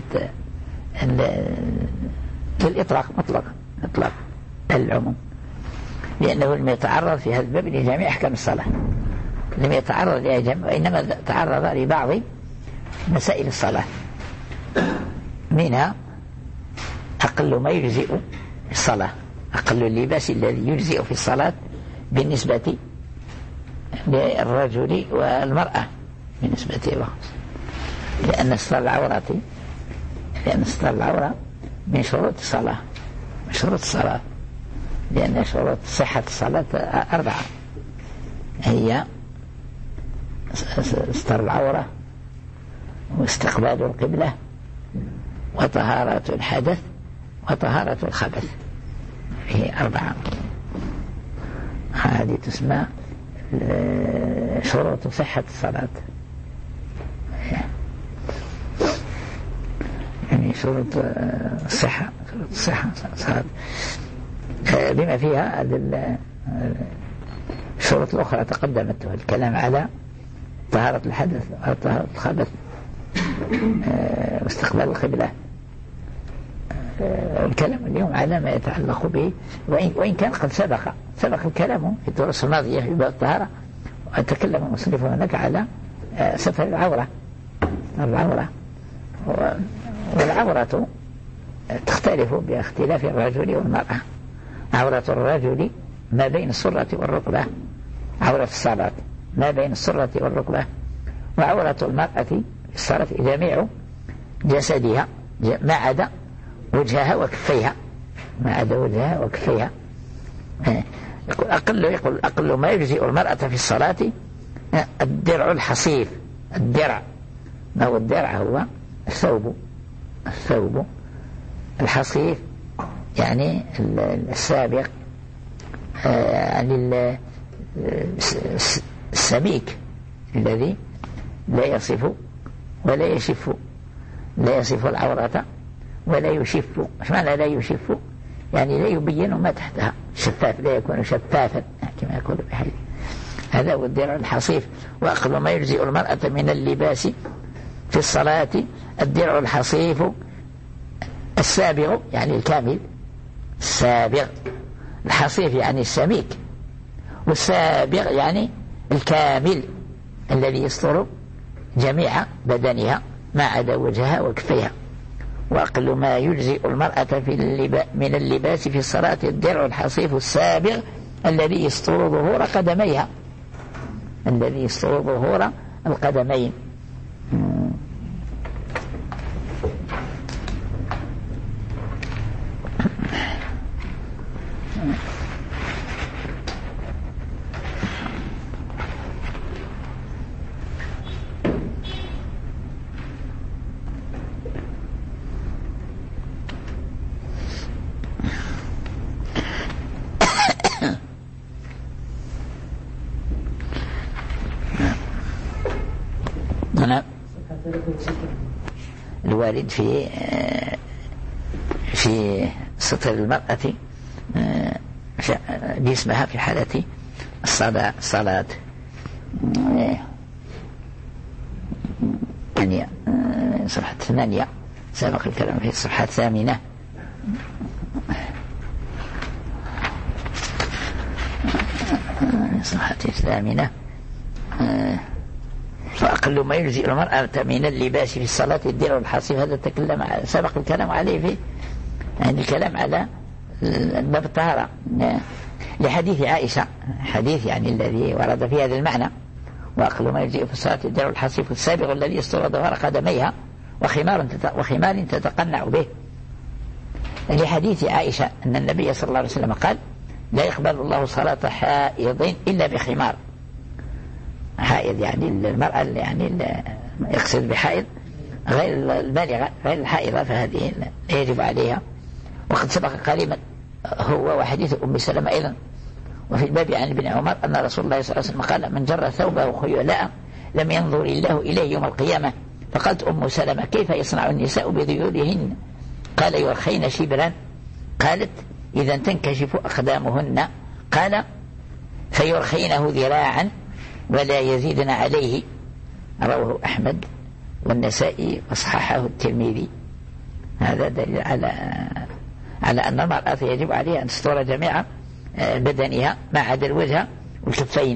كالإطلاق مطلق إطلاق العموم، لأنه لم يتعرض في هذا الباب لجميع أحكام الصلاة، لم يتعرض لجميع، وإنما تعرض لبعض مسائل الصلاة، منها أقل ما يجزئ الصلاة، أقل اللباس الذي يجزئ في الصلاة بالنسبة للرجل والمرأة بالنسبة له، لأن ستر العورة لأن ستر العورة من شروط الصلاة، من شروط الصلاة، لأن شروط صحة الصلاة أربعة، هي ستر العورة واستقبال القبلة وطهارة الحدث وطهارة الخبث. هي أربعة، هذه تسمى شروط صحة الصلاة، يعني شروط الصحة شروط الصحة الصلاة بما فيها الشروط الأخرى تقدمت الكلام على طهارة الحدث وطهارة الخبث واستقبال القبلة. الكلام اليوم على ما يتعلق به، وإن كان قد سبق سبق الكلام في الدروس الماضية في باب الطهارة، وتكلم المصنف هناك على ستر العورة. العورة والعورة تختلف باختلاف الرجل والمرأة. عورة الرجل ما بين السرة والركبة، عورة الصلاة ما بين السرة والركبة، وعورة المرأة في الصلاة جميع جسدها ما عدا وجهها وكفيها، ما عدا وجهها وكفيها. يقول أقل يقول أقل ما يجزئ المرأة في الصلاة الدرع الحصيف. الدرع ما هو الدرع؟ هو الثوب الثوب الحصيف، يعني السابق، يعني السميك الذي لا يصف ولا يشف، لا يصف العورة ولا يشف. ايش معنى لا يشف؟ يعني لا يبين ما تحتها، شفاف، لا يكون شفافا كما يقول بحديث. هذا هو الدرع الحصيف. وأقل ما يجزئ المرأة من اللباس في الصلاة الدرع الحصيف السابغ، يعني الكامل. السابغ، الحصيف يعني السميك، والسابغ يعني الكامل الذي يستر جميع بدنها ما عدا وجهها وكفيها. وأقل ما يجزئ المرأة في اللبا من اللباس في الصلاة الدرع الحصيف السابغ الذي يستر ظهور قدميها، الذي يستر ظهور القدمين. الوارد في في ستر المرأة جسمها في حالة الصلاة الصلاة يعني صفحة ثمانية، سبق الكلام في الصفحة الثامنة. الصفحة الثامنة. فأقل ما يجزئ المرأة من اللباس في الصلاة الدرع الحصيف. هذا تكلم سبق الكلام عليه في يعني الكلام على باب الطهارة لحديث عائشة، حديث يعني الذي ورد في هذا المعنى. وأقل ما يجزئ في الصلاة الدرع الحصيف السابغ الذي يستر ظهر قدميها وخمار وخمار تتقنع به، لحديث عائشة أن النبي صلى الله عليه وسلم قال: لا يقبل الله صلاة حائض إلا بخمار. حائض يعني المرأة يعني يقصد بحائض غير البالغة غير الحائضة، فهذه يجب عليها. وقد سبق قريبا هو وحديث أم سلمة أيضا. وفي الباب عن ابن عمر أن رسول الله صلى الله عليه وسلم قال: من جر ثوبه خيلاء لم ينظر الله إليه يوم القيامة. فقالت أم سلمة: كيف يصنع النساء بذيولهن؟ قال: يرخين شبرا. قالت: إذا تنكشف أقدامهن. قال: فيرخينه ذراعا ولا يزيدن عليه. رواه أحمد والنسائي وصححه الترمذي. هذا دليل على على أن المرأة يجب عليها أن تستر جميع بدنها ما عدا الوجه والكفين.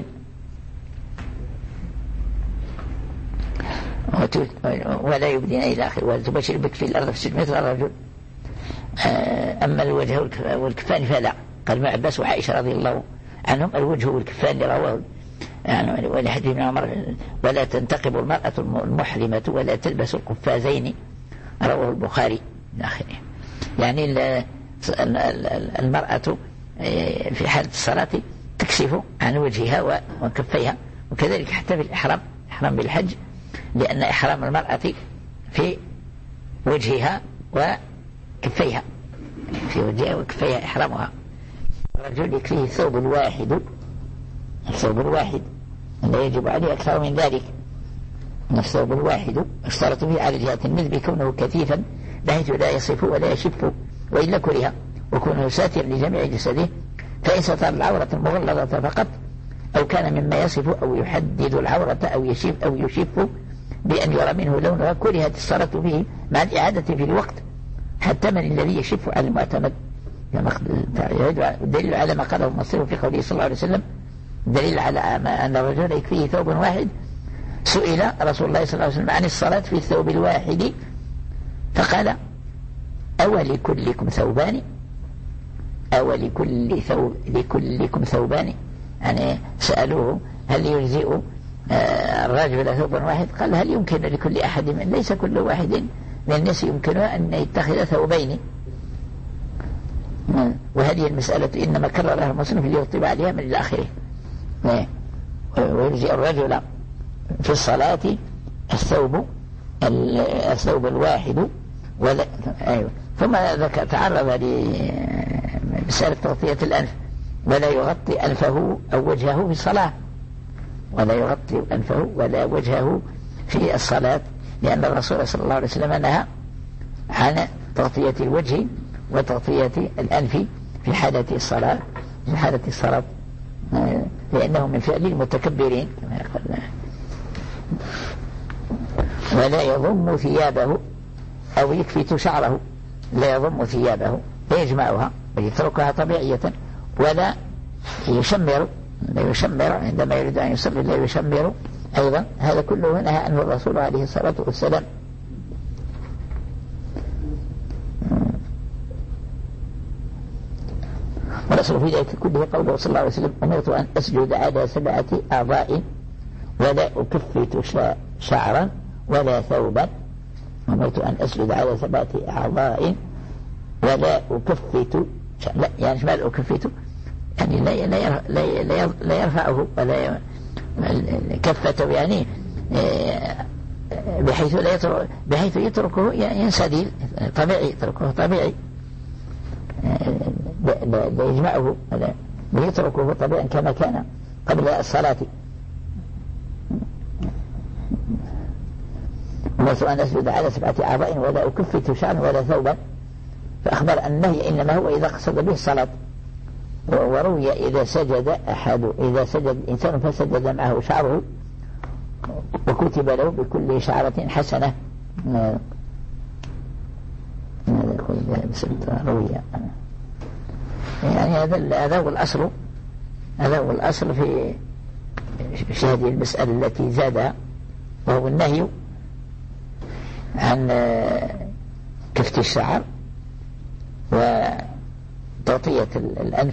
ولا يبدين إلى آخر ولا تبشر بك في الأرض في مثل الرجل. أما الوجه والكفان فلا. قال ابن عباس وعائشة رضي الله عنهم: الوجه والكفان رواه يعني ولحديث ابن عمر: ولا تنتقب المرأة المحرمة ولا تلبس القفازين. رواه البخاري آخره. يعني المرأة في حالة الصلاة تكشف عن وجهها وكفيها. وكذلك حتى في الإحرام، إحرام بالحج، لأن إحرام المرأة في وجهها وكفيها، في وجهها وكفيها إحرامها. الرجل يكفيه الثوب الواحد، الثوب الواحد لا يجب عليه أكثر من ذلك. الثوب الواحد اشترط فيه على جهة النذب كونه كثيفا بحيث لا يصف ولا يشف وإلا كره، وكونه ساتر لجميع جسده، فإن ستر العورة المغلظة فقط أو كان مما يصف أو يحدد العورة أو يشف أو يشف بأن يرى منه لونها كرهت الصلاة فيه مع الإعادة في الوقت، حتى من الذي يشف على المعتمد. الدليل على ما قاله المصير في قوله صلى الله عليه وسلم، دليل على أن الرجل يكفيه ثوب واحد. سئل رسول الله صلى الله عليه وسلم عن الصلاة في الثوب الواحد فقال: أولكلكم ثوبان؟ أولكل ثوب لكلكم ثوبان؟ يعني سألوه هل يجزئ الرجل ثوب واحد؟ قال: هل يمكن لكل أحد من ليس كل واحد من الناس يمكنه أن يتخذ ثوبين. وهذه المسألة إنما كررها المصنف ليطيب عليها من الآخره. ويجزئ الرجل في الصلاة الثوب الثوب الواحد ولا أيوة. ثم ذكر تعرض لمسألة تغطية الأنف، ولا يغطي أنفه أو وجهه في الصلاة، ولا يغطي أنفه ولا وجهه في الصلاة، لأن الرسول صلى الله عليه وسلم نهى عن تغطية الوجه وتغطية الأنف في حالة الصلاة، في حالة الصلاة لأنه من فعل المتكبرين كما يقول. ولا يضم ثيابه أو يكفت شعره، لا يضم ثيابه ويجمعها ويتركها طبيعية، ولا يشمر، لا يشمر عندما يريد أن يصلي، لا يشمر أيضا. هذا كله نهى عنه الرسول عليه الصلاة والسلام. والأصل في ذلك كله قوله صلى الله عليه وسلم: أمرت أن أسجد على سبعة أعضاء ولا أكفت شعرا ولا ثوبا. أمرت أن أسجد على سبعة أعضاء ولا أكفت، لا يعني ما أكفت يعني لا لا لا لا يرفعه ولا كفته، يعني بحيث لا يترك بحيث يتركه ينسدل طبيعي، يتركه طبيعي، لا يجمعه ولا يتركه طبيعا كما كان قبل الصلاة. أمرت أن أسجد على سبعة أعضاء ولا أكفت شعرا ولا ثوبا، فأخبر أن النهي إنما هو إذا قصد به الصلاة. وروي إذا سجد أحد إذا سجد الإنسان فسجد معه شعره وكتب له بكل شعرة حسنة. روي يعني هذا هذا هو الأصل، هذا هو الأصل في في هذه المسألة التي زادها، وهو النهي عن كفت الشعر وتغطية الأنف،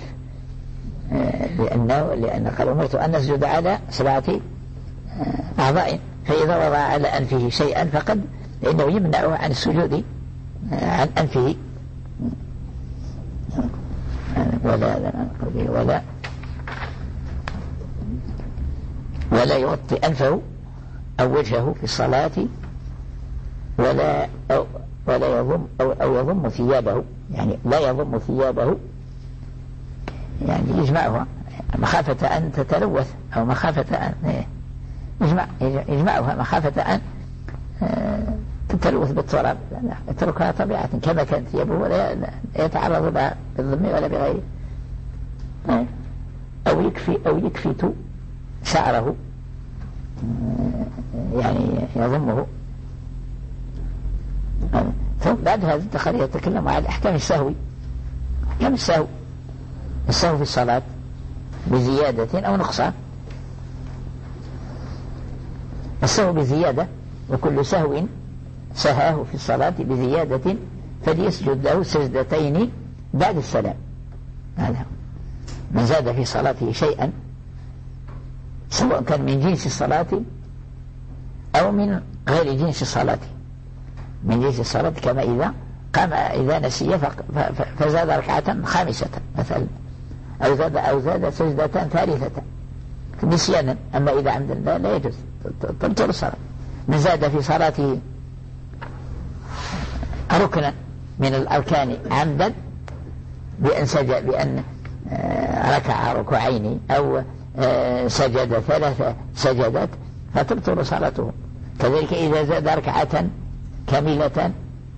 لأنه لأن قال: أمرت أن نسجد على سبعة أعضاء، فإذا وضع على أنفه شيئا فقد إنه يمنعه عن السجود عن أنفه. ولا ولا ولا يغطي أنفه أو وجهه في الصلاة، ولا أو ولا يضم أو, أو يضم ثيابه، يعني لا يضم ثيابه يعني يجمعها مخافة أن تتلوث أو مخافة أن يجمع يجمعها مخافة أن تتلوث بالتراب، يتركها طبيعة كما كانت ثيابه ولا يتعرض لها بالضم ولا بغيره. أو يكفي أو يكفت شعره يعني يضمه. ثم بعد هذا الدخل يتكلم عن أحكام السهو. أحكام السهو: السهو في الصلاة بزيادة أو نقصان. السهو بزيادة: وكل سهو سهاه في الصلاة بزيادة فليسجد له سجدتين بعد السلام. هذا من زاد في صلاته شيئا سواء كان من جنس الصلاة أو من غير جنس الصلاة. من جنس الصلاة كما إذا قام إذا نسي فزاد ركعة خامسة مثلا، أو زاد أو زاد سجدة ثالثة نسيانا. أما إذا عمدا لا, لا يجوز تبطل الصلاة. من زاد في صلاته ركنا من الأركان عمدا بأن سجد بأن ركع ركوعين أو سجد ثلاث سجدات فتبطل صلاته. كذلك إذا زاد ركعة كاملة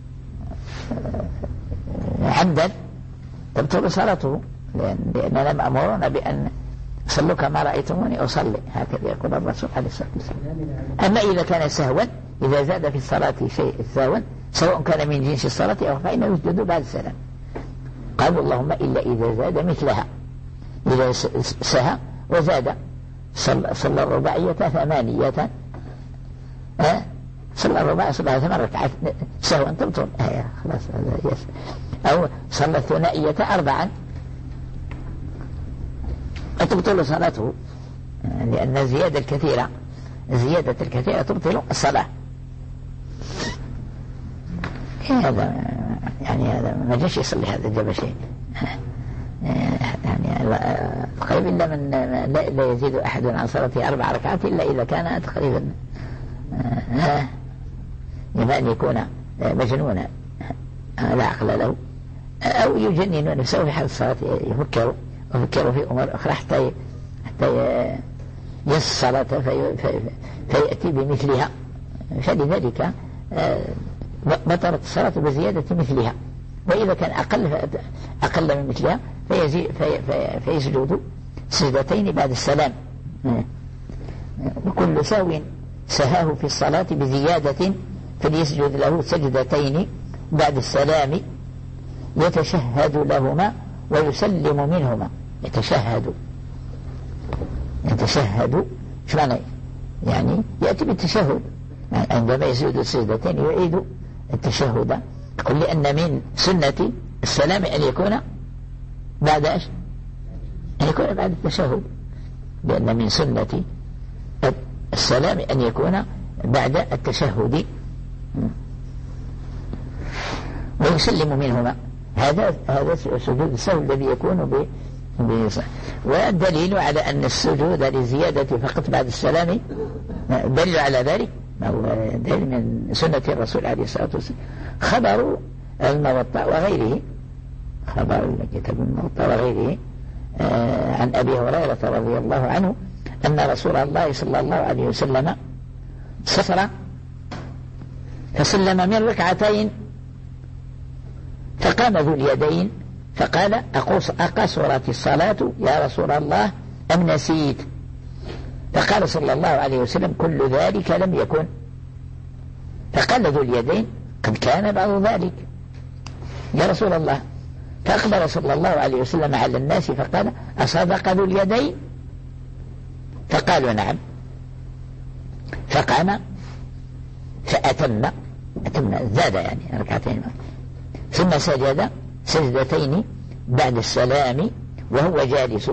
عمدا تبطل صلاته، لأننا مأمورون بأن صلوا كما رأيتموني أصلي، هكذا يقول الرسول عليه الصلاة والسلام. أما إذا كان سهوا، إذا زاد في الصلاة شيء سهوا سواء كان من جنس الصلاة أو فإنه يسجد بعد السلام. قالوا اللهم إلا إذا زاد مثلها، إذا سهى وزاد صلى, صلى الرباعية ثمانية أه؟ صلى الرباعية صلى ثمان ركعات سهوا تبطل آه خلاص هذا يس. أو صلى الثنائية أربعا تبطل صلاته، لأن الزيادة الكثيرة الزيادة الكثيرة تبطل الصلاة. هذا يعني هذا ما جاش يصلي هذا جاب شيء يعني قريب إلا من لا, لا يزيد أحد عن صلاته أربع ركعات إلا إذا كان تقريبا إما أن يكون مجنونا لا عقل له أو يجنن نفسه في حال الصلاة، يفكر وفكر في أمور أخرى حتى حتى ينسى الصلاة في في فيأتي بمثلها، فلذلك بطلت الصلاة بزيادة مثلها. وإذا كان أقل أقل من مثلها فيزي في في فيسجد سجدتين بعد السلام. وكل سهو سهاه في الصلاة بزيادة فليسجد له سجدتين بعد السلام يتشهد لهما ويسلم منهما. يتشهد يتشهد ايش معنى؟ يعني يأتي بالتشهد عندما يسجد السجدتين يعيد التشهد. يقول لأن من سنة السلام أن يكون بعد ايش؟ أن يكون بعد التشهد، لأن من سنة السلام أن يكون بعد التشهد ويسلم منهما. هذا هذا سجود السهو الذي يكون ب والدليل على أن السجود لزيادة فقط بعد السلام دليل على ذلك هو دليل من سنة الرسول عليه الصلاة والسلام. خبر الموطأ وغيره خبر كتاب الموطأ وغيره آه عن أبي هريرة رضي الله عنه أن رسول الله صلى الله عليه وسلم سفر فسلم من ركعتين فقام ذو اليدين فقال أقصرت الصلاة يا رسول الله أم نسيت؟ فقال صلى الله عليه وسلم كل ذلك لم يكن. فقال ذو اليدين قد كان بعض ذلك يا رسول الله. فأقبل صلى الله عليه وسلم على الناس فقال أصدق ذو اليدين؟ فقالوا نعم. فقام فأتم أتم زاد يعني ركعتين ثم سجد سجدتين بعد السلام وهو جالس.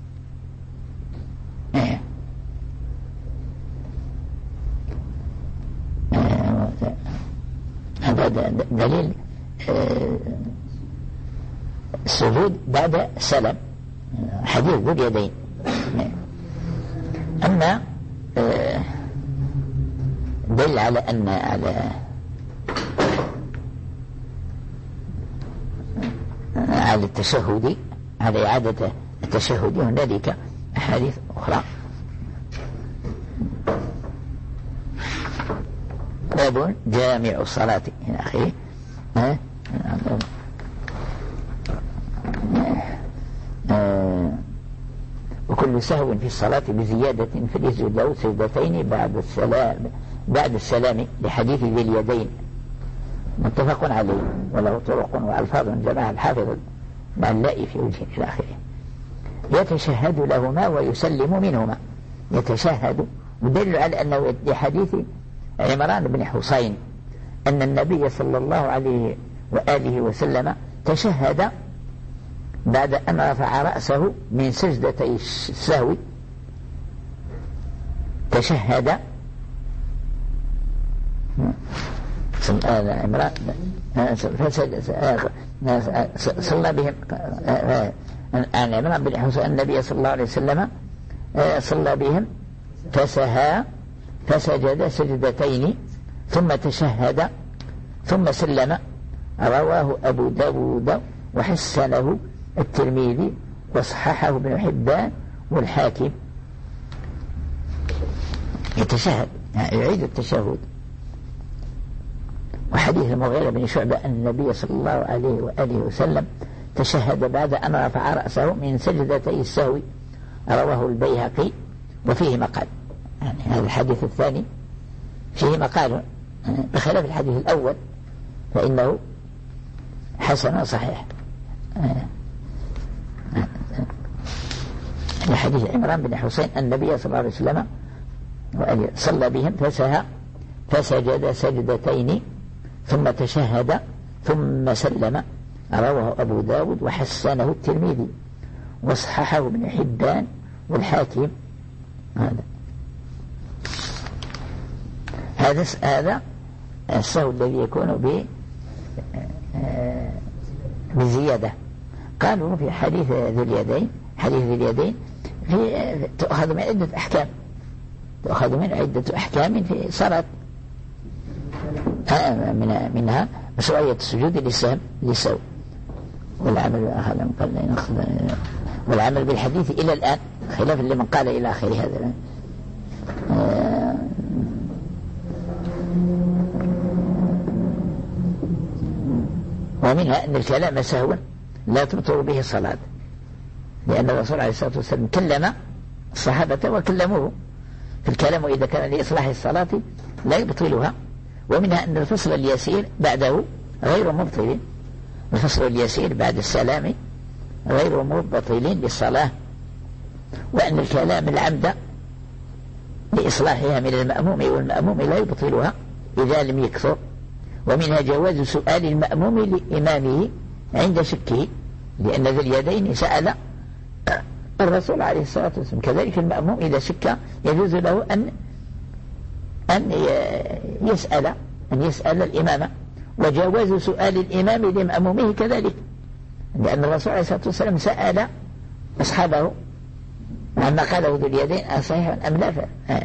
هذا دليل السجود بعد السلام حديث ذو اليدين. أما دل على أن على على التشهد على إعادة التشهد هنالك أحاديث أخرى. باب جامع الصلاة إلى آخره. وكل سهو في الصلاة بزيادة فليسجد له سجدتين بعد السلام بعد السلام لحديث ذي اليدين متفق عليه وله طرق وألفاظ جمعها الحافظ العلاء في وجهه إلى آخره. يتشهد لهما ويسلم منهما. يتشهد يدل على أنه لحديث عمران بن حسين أن النبي صلى الله عليه وآله وسلم تشهد بعد أن رفع رأسه من سجدتي السهو. تشهد عمران صلى بهم عن عمران بن حسين النبي صلى الله عليه وسلم صلى بهم فسها فسجد سجدتين ثم تشهد ثم سلم. رواه أبو داود وحسنه الترمذي وصححه ابن حبان والحاكم. يتشهد يعيد التشهد. وحديث المغيرة بن شعبة أن النبي صلى الله عليه وآله وسلم تشهد بعد أن رفع رأسه من سجدتي السهو. رواه البيهقي وفيه مقال. يعني هذا الحديث الثاني فيه مقال بخلاف الحديث الأول فإنه حسن صحيح. لحديث عمران بن حسين النبي صلى الله عليه وسلم صلى بهم فسها فسجد سجدتين ثم تشهد ثم سلم. رواه أبو داود وحسنه الترمذي وصححه ابن حبان والحاكم. هذا هذا هذا السهو الذي يكون ب بزيادة. قالوا في حديث ذي اليدين حديث ذي اليدين في تأخذ من عدة أحكام تأخذ من عدة أحكام في صلاة من منها مشروعية السجود للسهم للسهو والعمل والعمل بالحديث إلى الآن خلاف لمن قال إلى آخر هذا. ومنها أن الكلام سهوا لا تبطل به الصلاة لأن الرسول عليه الصلاة والسلام كلم الصحابة وكلموه في الكلام إذا كان لإصلاح الصلاة لا يبطلها. ومنها أن الفصل اليسير بعده غير مبطل الفصل اليسير بعد السلام غير مبطل للصلاة. وأن الكلام العمد لإصلاحها من المأموم والمأموم لا يبطلها إذا لم يكثر. ومنها جواز سؤال المأموم لإمامه عند شكه لأن ذي اليدين سأل الرسول عليه الصلاة والسلام. كذلك المأموم إذا شك يجوز له أن أن يسأل أن يسأل الإمام. وجواز سؤال الإمام لمأمومه كذلك لأن الرسول عليه الصلاة والسلام سأل أصحابه عما قاله ذو اليدين أصحيح أم لا.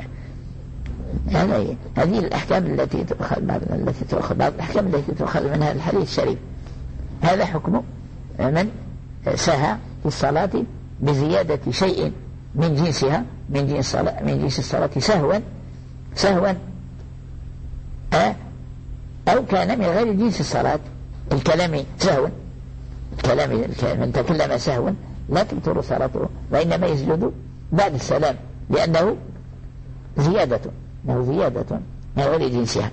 هذه هذه الأحكام التي تؤخذ التي تؤخذ بعض الأحكام التي تؤخذ منها الحديث الشريف. هذا حكم من سهى في الصلاة بزيادة شيء من جنسها من جنس الصلاة من جنس الصلاة سهوا سهوا أو كان من غير جنس الصلاة. الكلام سهوا الكلام من تكلم سهوا لا تبطل صلاته وإنما يسجد بعد السلام لأنه زيادة أنه زيادة من غير جنسها.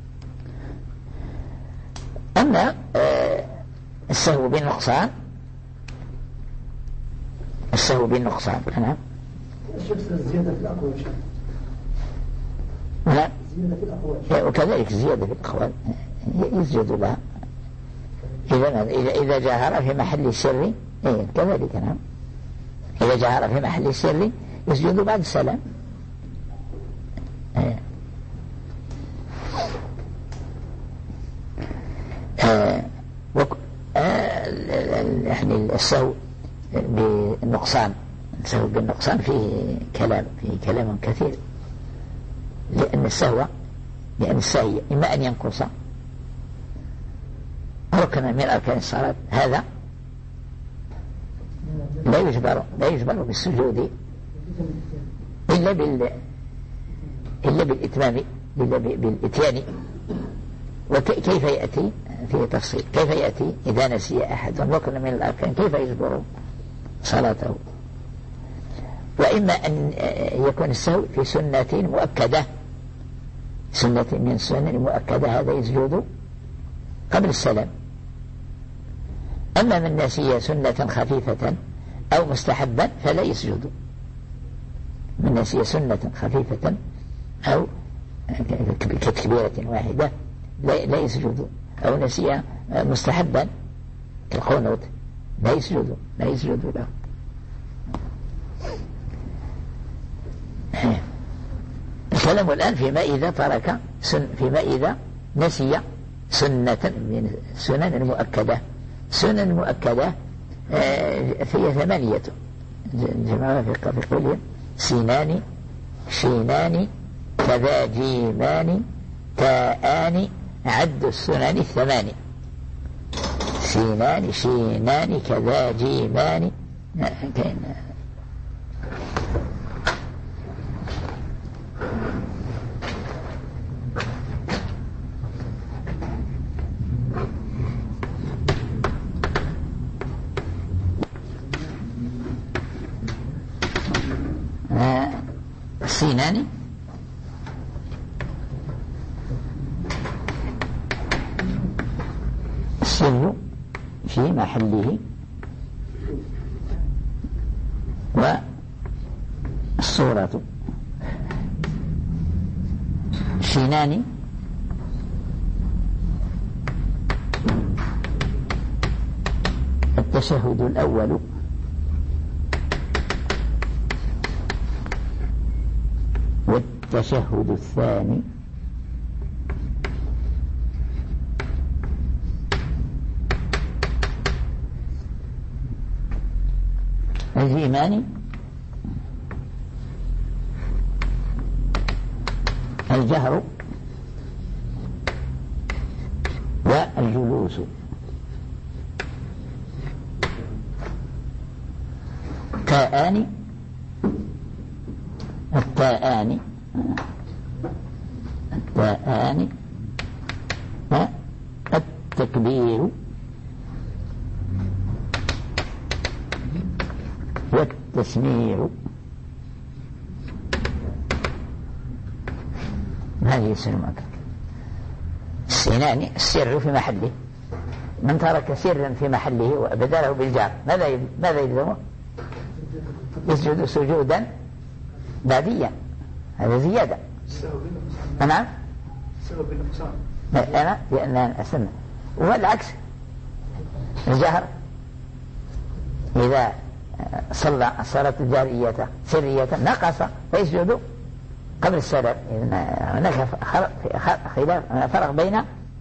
أما السهو بالنقصان السهو بالنقصان نعم الزيادة في الأقوال نعم الزيادة في الأقوال وكذلك الزيادة في الأقوال يسجد لها إذا إذا إذا جاهر في محل السر إيه كذلك نعم إذا جاهر في محل السر يسجد بعد السلام. إيه. آه وك... آه يعني السهو بالنقصان السهو بالنقصان فيه كلام فيه كلام كثير لأن السهو لأن السهي إما أن ينقص ركن من أركان الصلاة هذا لا يجبر لا يجبر بالسجود إلا بال إلا بالإتمام إلا بالإتيان. وكيف يأتي فيه تفصيل كيف يأتي إذا نسي أحد ركن من الأركان كيف يجبر صلاته. وإما أن يكون السهو في سنة مؤكدة سنة من السنن المؤكدة هذا يسجد قبل السلام. أما من نسي سنة خفيفة أو مستحبا فلا يسجد. من نسي سنة خفيفة أو كتكبيرة واحدة لا يسجد أو نسي مستحبا كالقنوت لا يسجد لا يسجد له. الكلام الآن فيما إذا ترك سن فيما إذا نسي سنة من السنن المؤكدة. سنن المؤكدة هي ثمانية جمعها في قولهم سينان شينان كذا جيمان تاءان عد السنن الثمان سينان شينان كذا جيمان كأن سينان السر في محله والصورة شينان التشهد الأول والتشهد الثاني الجيمان الجهر والجلوس تاءان التاءان التاءان التكبير والتسميع هذه السلمات السنان السر في محله من ترك سرا في محله وأبدله بالجار ماذا ماذا يلزمه؟ يسجد سجودا باديا هذا زيادة. نعم أنا لأن أسمع والعكس الجهر إذا صلى صلاة الجارية سرية نقص فيسجد قبل السلام. هناك خلاف فرق بين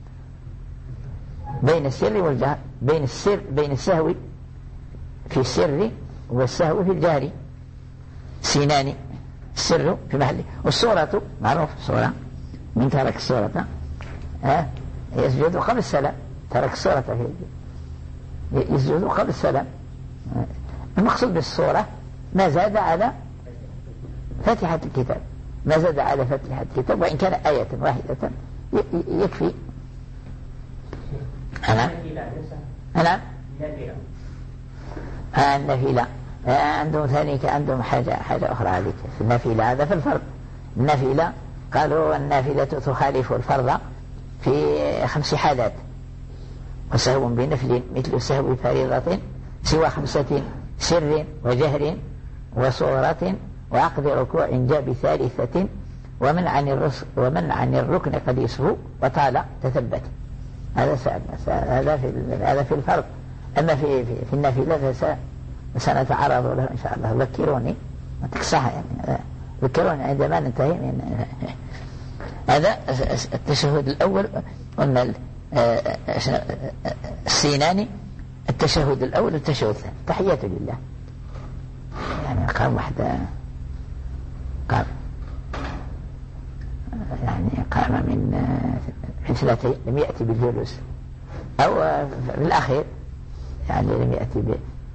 بين السر والجهر بين السر بين السهو في السر والسهو في الجهر. سينان السر في محله والصورة معروف الصورة من ترك الصورة ها يسجد قبل السلام ترك الصورة في يسجد قبل السلام. المقصود بالصورة ما زاد على فاتحة الكتاب ما زاد على فاتحة الكتاب وإن كان آية واحدة يكفي. أنا أنا النافلة عندهم ثاني عندهم حاجة حاجة أخرى هذيك في النافلة هذا في الفرض. النافلة قالوا النافلة تخالف الفرض في خمس حالات وسهو بنفل مثل سهو فريضة سوى خمسة سر وجهر وصورة وعقد ركوع جاء بثالثة ومن عن الرس ومن عن الركن قد يسهو وطال تثبت. هذا هذا في هذا في الفرض. أما في في, في النافلة سنتعرض له إن شاء الله. ذكروني ما تكصح يعني ذكروني عندما ننتهي من هذا التشهد الأول. قلنا السيناني التشهد الأول والتشهد الثاني تحية لله يعني قام واحدة قام يعني قام من حسلتين لم يأتي بالجلوس أو في الأخير يعني لم يأتي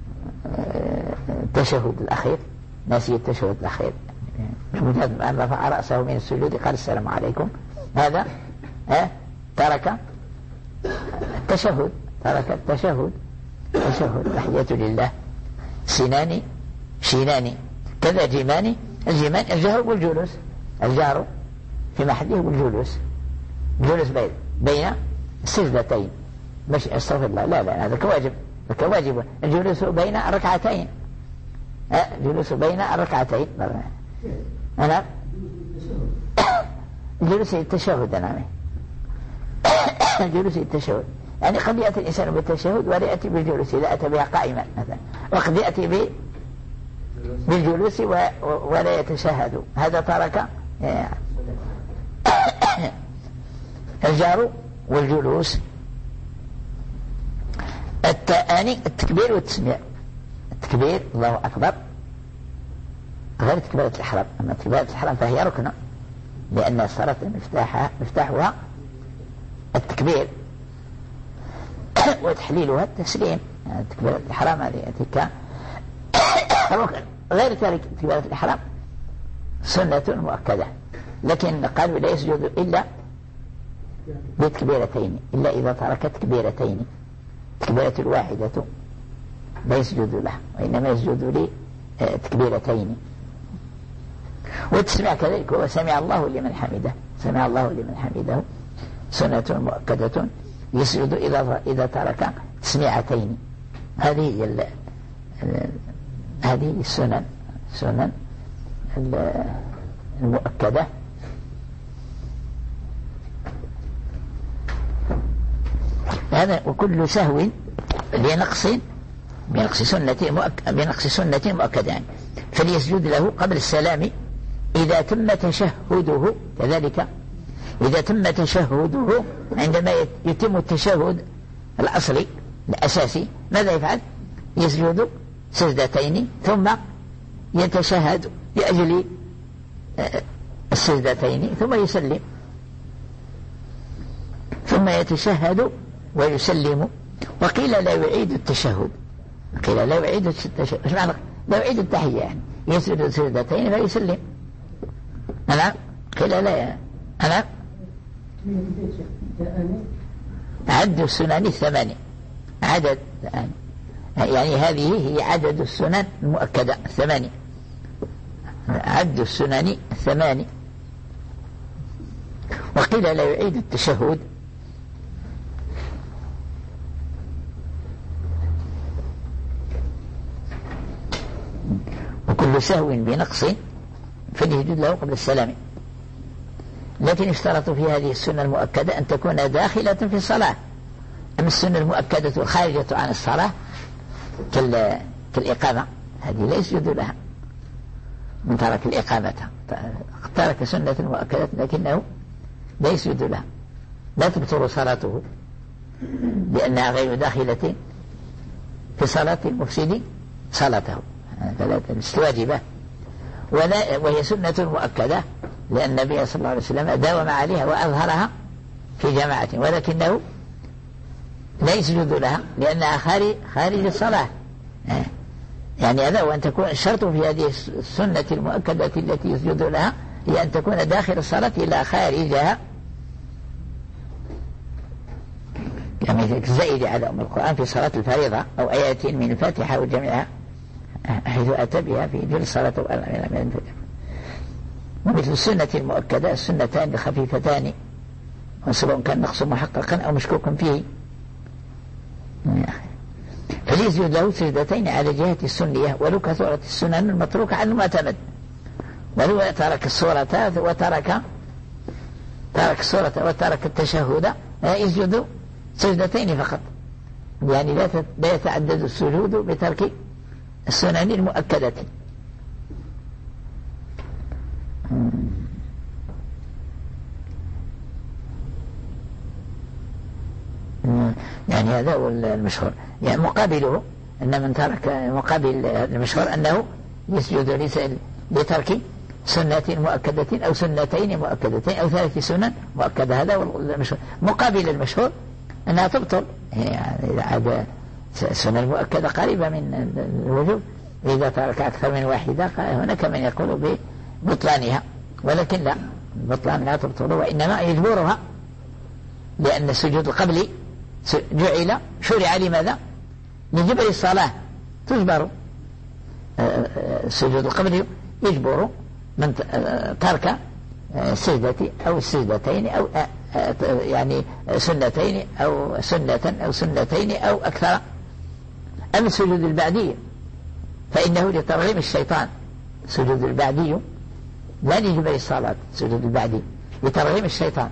بالتشهد الأخير ناسي التشهد الأخير بمجرد أن رفع رأسه من السجود قال السلام عليكم. هذا ها ترك التشهد ترك التشهد تشهد تحية لله. سناني شيناني كذا جيماني الجيمان الجهر والجلوس الجهر في محله والجلوس جلوس بين بين السجدتين مش استغفر الله لا لا هذا كواجب كواجب الجلوس بين الركعتين الجلوس بين الركعتين أنا جلوس التشهد أنا جلوس التشهد يعني قد يأتي الإنسان بالتشهد ولا يأتي بالجلوس إذا أتى بها قائما مثلا وقد يأتي بالجلوس ولا يتشهد هذا ترك الجار والجلوس. الثاني التكبير والتسميع. التكبير الله أكبر غير تكبيرة الإحرام. أما تكبيرة الإحرام فهي ركن، لأن الصلاة مفتاحها مفتاحها التكبير وتحليلها التسليم. يعني تكبيرة الإحرام هذه تلك ركن، غير ذلك تكبيرة الإحرام سنة مؤكدة. لكن قالوا لا يسجد إلا بتكبيرتين، إلا إذا ترك تكبيرتين. تكبيرة الواحدة لا يسجد لها، وإنما يسجد لتكبيرتين. والتسميع كذلك هو سمع الله لمن حمده. سمع الله لمن حمده سنة مؤكدة يسجد إذا إذا ترك تسميعتين. هذه هي ال ال هذه السنن سنن المؤكدة. هذا وكل سهو بنقص بنقص سنة مؤكد بنقص سنة مؤكدة يعني فليسجد له قبل السلام إذا تم تشهده. كذلك إذا تم تشهده، عندما يتم التشهد الأصلي الأساسي ماذا يفعل؟ يسجد سجدتين ثم يتشهد لأجل السجدتين ثم يسلم، ثم يتشهد ويسلم. وقيل لا يعيد التشهد، قيل لا يعيد التشهد. ايش معنى لا يعيد التحية؟ يعني يسجد سجدتين فيسلم. نعم قيل لا. أنا عد السنن الثمانية، عدد يعني هذه هي عدد السنن المؤكدة الثمانية، عد السنن الثمانية. وقيل لا يعيد التشهد. وكل سهو بنقص فليسجد له قبل السلام. لكن اشترطوا في هذه السنة المؤكدة أن تكون داخلة في الصلاة. أما السنة المؤكدة خارجة عن الصلاة كالإقامة هذه لا يسجد لها. من ترك الإقامة ترك سنة مؤكدة لكنه لا يسجد لها، لا تبطل صلاته لأنها غير داخلة في صلاة المفسد صلاته، ليست واجبة. وهي سنة مؤكدة لأن النبي صلى الله عليه وسلم داوم عليها وأظهرها في جماعة، ولكنه لا يسجد لها لأنها خارج خارج الصلاة. يعني هذا وأن تكون الشرط في هذه السنة المؤكدة التي يسجد لها هي أن تكون داخل الصلاة لا خارجها، يعني الزائد على أم القرآن في صلاة الفريضة أو آيات من الفاتحة وجميعها حيث أتى بها في جل الصلاة والأمر. ومثل السنة المؤكدة السنتان الخفيفتان وسواء كان نقص محققا أو مشكوك فيه، فليسجد له سجدتين على جهة السنية ولو كثرت السنن المتروكة عن المعتمد. ولو ترك الصورة وترك ترك الصورة وترك التشهد يسجد سجدتين فقط، يعني لا يتعدد السجود بترك السنن المؤكدة. يعني هذا هو المشهور. يعني مقابله أن من ترك مقابل المشهور أنه يسجد لترك سنة مؤكدة أو سنتين مؤكدتين أو ثلاث سنن مؤكدة. هذا هو المشهور. مقابل المشهور أنها تبطل، يعني عاد السنة المؤكدة قريبة من الوجوب، إذا ترك أكثر من واحدة هناك من يقول ببطلانها، ولكن لا، البطلان لا تبطل وإنما يجبرها، لأن السجود القبلي جعل شرع لماذا؟ لجبر الصلاة تجبر. السجود القبلي يجبر من ترك السجدة أو السجدتين أو يعني سنتين أو سنة أو سنتين أو أكثر. أما السجود البعدي فإنه لترغيم الشيطان. السجود البعدي لا لجبر الصلاة، السجود البعدي لترغيم الشيطان،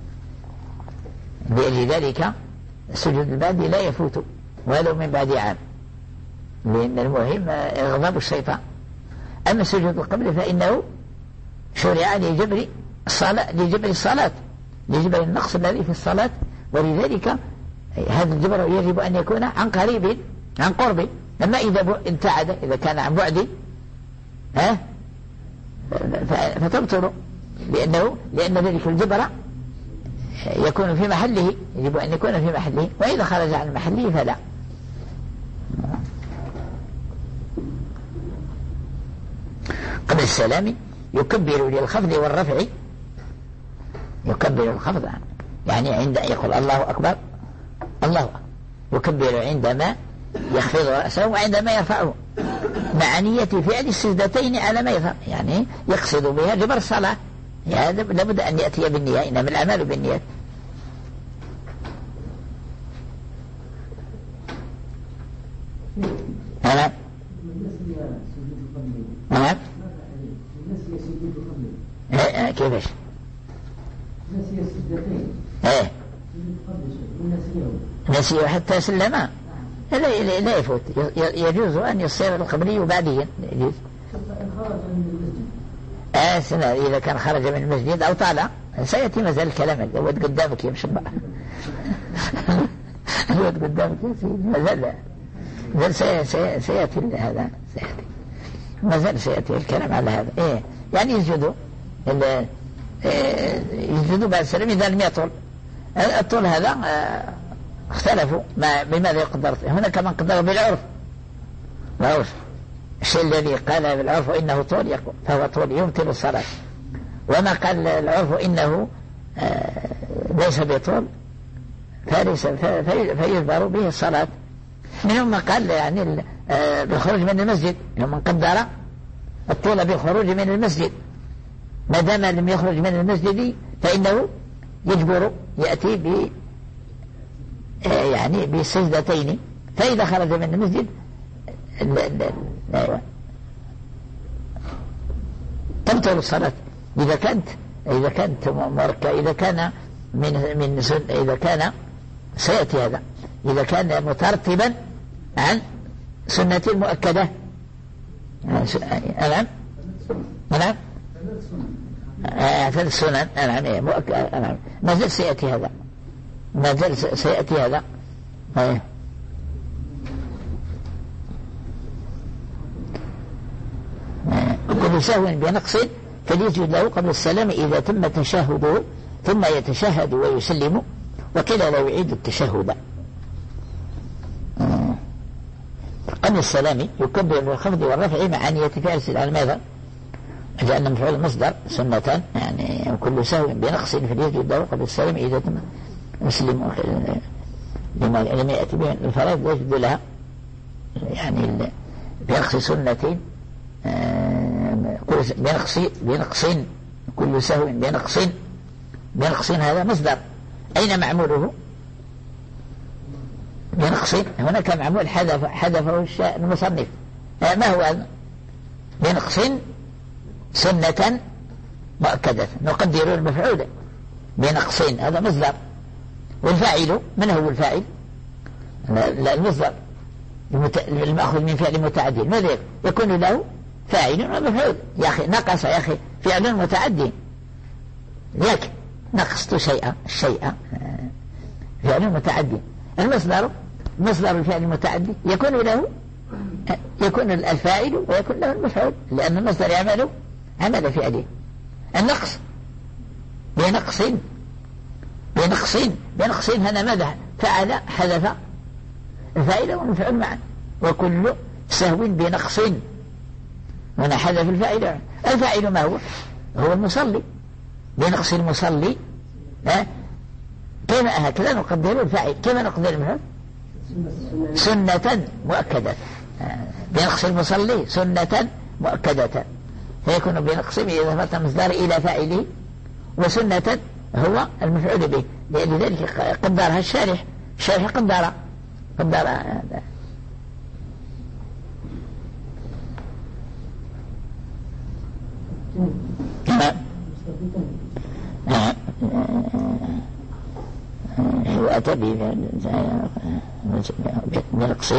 لذلك السجود البعدي لا يفوت ولو من بعد عام، لأن المهم إغضاب الشيطان. أما السجود القبلي فإنه شرع لجبر الصلاة، لجبر الصلاة، لجبر النقص الذي في الصلاة، ولذلك هذا الجبر يجب أن يكون عن قريب عن قرب. أما إذا ابتعد إذا كان عن بعد ها فتبطل، لأنه لأن ذلك الجبر يكون في محله، يجب أن يكون في محله، وإذا خرج عن محله فلا. قبل السلام يكبر للخفض والرفع، يكبر الخفض يعني عند يقول الله أكبر الله أكبر، يكبر عندما يخفض رأسه وعندما يرفعه، مع نية فعل السجدتين على ما يفعل، يعني يقصد بها جبر الصلاة. هذا لابد أن يأتي بالنية، إنما الأعمال بالنيات. نعم نعم ايه كيفش نسي السجدتين ايه نسيه نسيه حتى سلما لا لا يفوت، يجوز أن يصير القبلي بعديا يجوز. خرج من المسجد آه سنة إذا كان خرج من المسجد أو طالع سيأتي مازال الكلام الود قدامك يمشي بقى الود قدامك يا سيدي مازال مازال سي سي سيأتي هذا سيأتي مازال سيأتي الكلام على هذا. إيه يعني يسجدوا إيه يسجدوا بعد السلام إذا لم يطول. الطول هذا آه اختلفوا ما بماذا يقدر. هناك من قدر بالعرف، العرف الشيء الذي قال بالعرف إنه طول يقول فهو طول يمثل الصلاة، وما قال العرف إنه آه ليس بطول فليس فيجبر به الصلاة. منهم من قال يعني آه بالخروج من المسجد، منهم من قدر الطول بالخروج من المسجد، ما دام لم يخرج من المسجد فإنه يجبر يأتي ب آه يعني بسجدتين، فإذا خرج من المسجد أيوة تبطل الصلاة. إذا كانت إذا كانت مركة إذا كان من من سن إذا كان سيأتي هذا إذا كان مترتبا عن سنة مؤكدة. نعم نعم ثلاث سنن نعم مؤكد نعم ما زال سيأتي هذا ما زال سيأتي هذا أيه. كل سهو بنقص فليسجد له قبل السلام إذا تم تشهده ثم يتشهد ويسلم، وكلا لا يعيد التشهد. قبل السلام يكبر بالخفض والرفع مع أن يتفعل على ماذا؟ لأن مفعول المصدر سنة يعني كل سهو بنقص فليسجد له قبل السلام إذا تم يسلم، لما لم يأتي به الفرائض يسجد لها يعني بنقص سنة بنقص بنقص كل سهو بنقص بنقص هذا مصدر، أين معموله؟ بنقص هناك معمول حذف حذفه المصنف ما هو هذا؟ بنقص سنة مؤكدة نقدر المفعول بنقص هذا مصدر، والفاعل من هو الفاعل؟ لا المصدر المأخذ من فعل متعدي ماذا يكون له؟ فاعل ومفعول. يا أخي نقص يا أخي فعل متعدي، لكن نقصت شيئا الشيء فعل متعدي. المصدر مصدر الفعل المتعدي يكون له يكون الفاعل ويكون له المفعول، لأن المصدر يعمل عمل فعله. النقص بنقص بنقص بنقص هنا ماذا فعل؟ حذف الفاعل والمفعول معا، وكل سهو بنقص هنا حذف الفاعل. الفاعل ما هو؟ هو المصلي، بنقص المصلي ها كيف هكذا نقدر الفاعل. كيف نقدر المفعول؟ سنة مؤكدة بنقص المصلي سنة مؤكدة، فيكون بنقص بإضافة المصدر إلى فاعله، وسنة هو المفعول به، لذلك قدرها الشارح الشارح قدر قدر هذا. نعم نعم هو أتى بنقص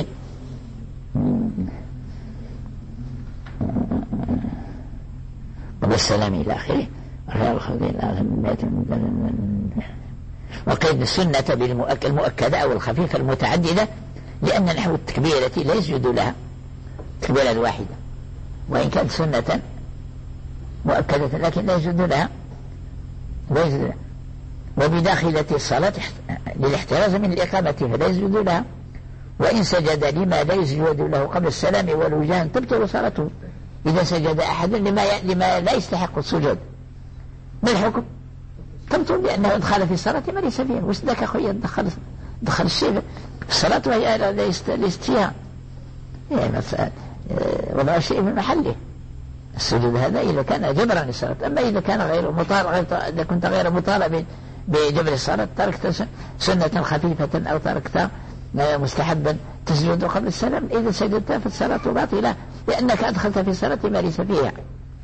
قبل السلام إلى آخره. وقيد السنة بالمؤكدة أو الخفيفة المتعددة، لأن نحو التكبيرة لا يسجد لها التكبيرة الواحدة وإن كانت سنة مؤكدة لكن لا يسجد لها لا يسجد لها. وبداخلة الصلاة للاحتراز من الإقامة فلا يسجد لها، وإن سجد لما لا يسجد له قبل السلام والوجهان تبطل صلاته. إذا سجد أحد لما لما لا يستحق السجود ما الحكم؟ تبطل لأنه دخل في الصلاة ما ليس فيها. وش ذاك أخويا دخل دخل الشيء في الصلاة وهي ليست فيها يعني وضع الشيء في محله. السجود هذا إذا كان جبرا للصلاة، أما إذا كان غير مطالب غير إذا كنت غير مطالب بجبر الصلاة تركت سنة خفيفة أو تركت مستحبا تسجد قبل السلام، إذا سجدت فالصلاة باطلة لأنك أدخلت في الصلاة ما ليس فيها.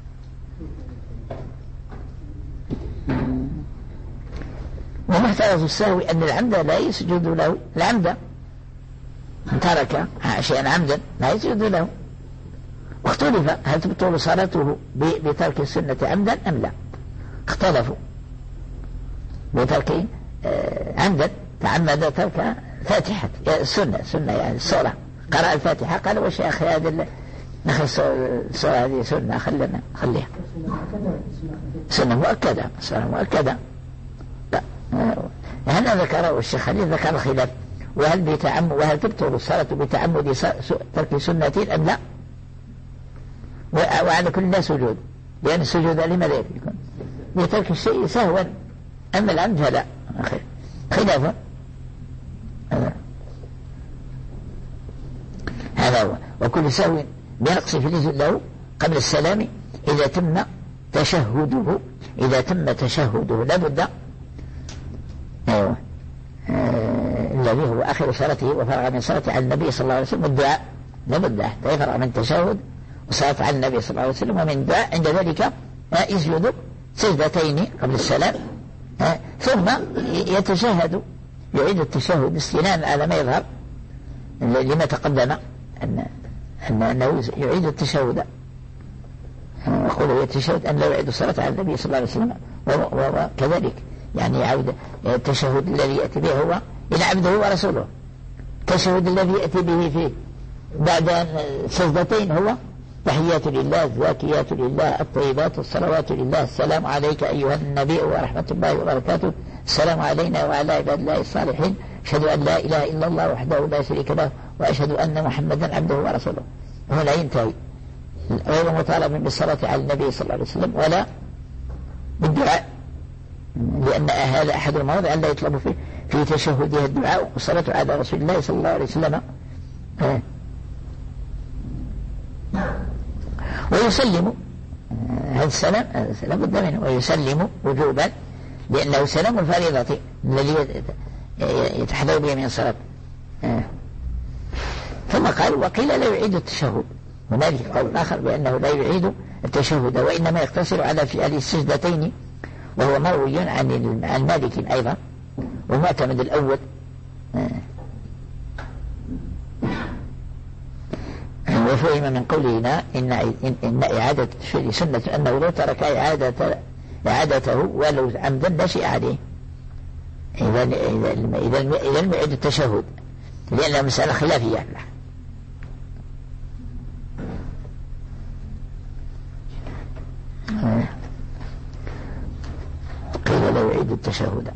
ومحترز السهو أن العمد لا يسجد له، العمد ترك شيئا عمدا لا يسجد له. واختلف هل تبطل صلاته بترك السنة عمدا أم لا، اختلفوا بترك عمدا تعمد ترك فاتحة السنة سنة يعني الصلاة قرأ الفاتحة قال وش يا أخي هذا نخل الصلاة هذه سنة خلنا خليها سنة مؤكدة سنة مؤكدة. لا هنا ذكره الشيخ خليل ذكر الخلاف وهل بتعمد وهل تبطل الصلاة بتعمد ترك سنة أم لا، وعلى كل لا سجود لأن السجود لماذا يكون بترك الشيء سهوا، أما العمد فلا خلافا. هذا هو. وكل سهو بنقص في الإذن له قبل السلام إذا تم تشهده إذا تم تشهده لابد أيوه آه الذي هو آخر صلاته وفرغ من صلاته على النبي صلى الله عليه وسلم والدعاء لابد حتى يفرغ من تشهد وصلاة على النبي صلى الله عليه وسلم ومن دعاء عند ذلك يسجد سجدتين قبل السلام آه ثم يتشهد يعيد التشهد استنانا على ما يظهر لما تقدم أن أنه يعيد التشهد يقول يتشهد أن لا يعيد الصلاة على النبي صلى الله عليه وسلم وكذلك يعني يعود التشهد الذي يأتي به هو إلى عبده ورسوله. التشهد الذي يأتي به فيه بعد سجدتين هو تحيات لله الزاكيات لله الطيبات الصلوات لله السلام عليك أيها النبي ورحمة الله وبركاته السلام علينا وعلى عباد الله الصالحين أشهد أن لا إله إلا الله وحده لا شريك له وأشهد أن محمدا عبده ورسوله. هنا ينتهي غير مطالب بالصلاة على النبي صلى الله عليه وسلم ولا بالدعاء لأن هذا أحد المواضع لا يطلب فيه في تشهده الدعاء والصلاة على رسول الله صلى الله عليه وسلم. ويسلم هذا السلام لابد بد منه ويسلم وجوبا لأنه سلام الفريضة الذي يتحدث به من الصلاة. ثم قال وقيل لا يعيد التشهد، هنالك قول آخر بأنه لا يعيد التشهد وإنما يقتصر على فعل السجدتين وهو مروي عن عن مالك أيضا ومعتمد الأول. وفهم من قولنا إن إن إعادة التشهد سنة أنه لو ترك إعادة إعادته ولو عمدا لا شيء عليه إذا إذا إذا إذا لم يعيد التشهد لأنها مسألة خلافية. قيل لا يعيد التشهد.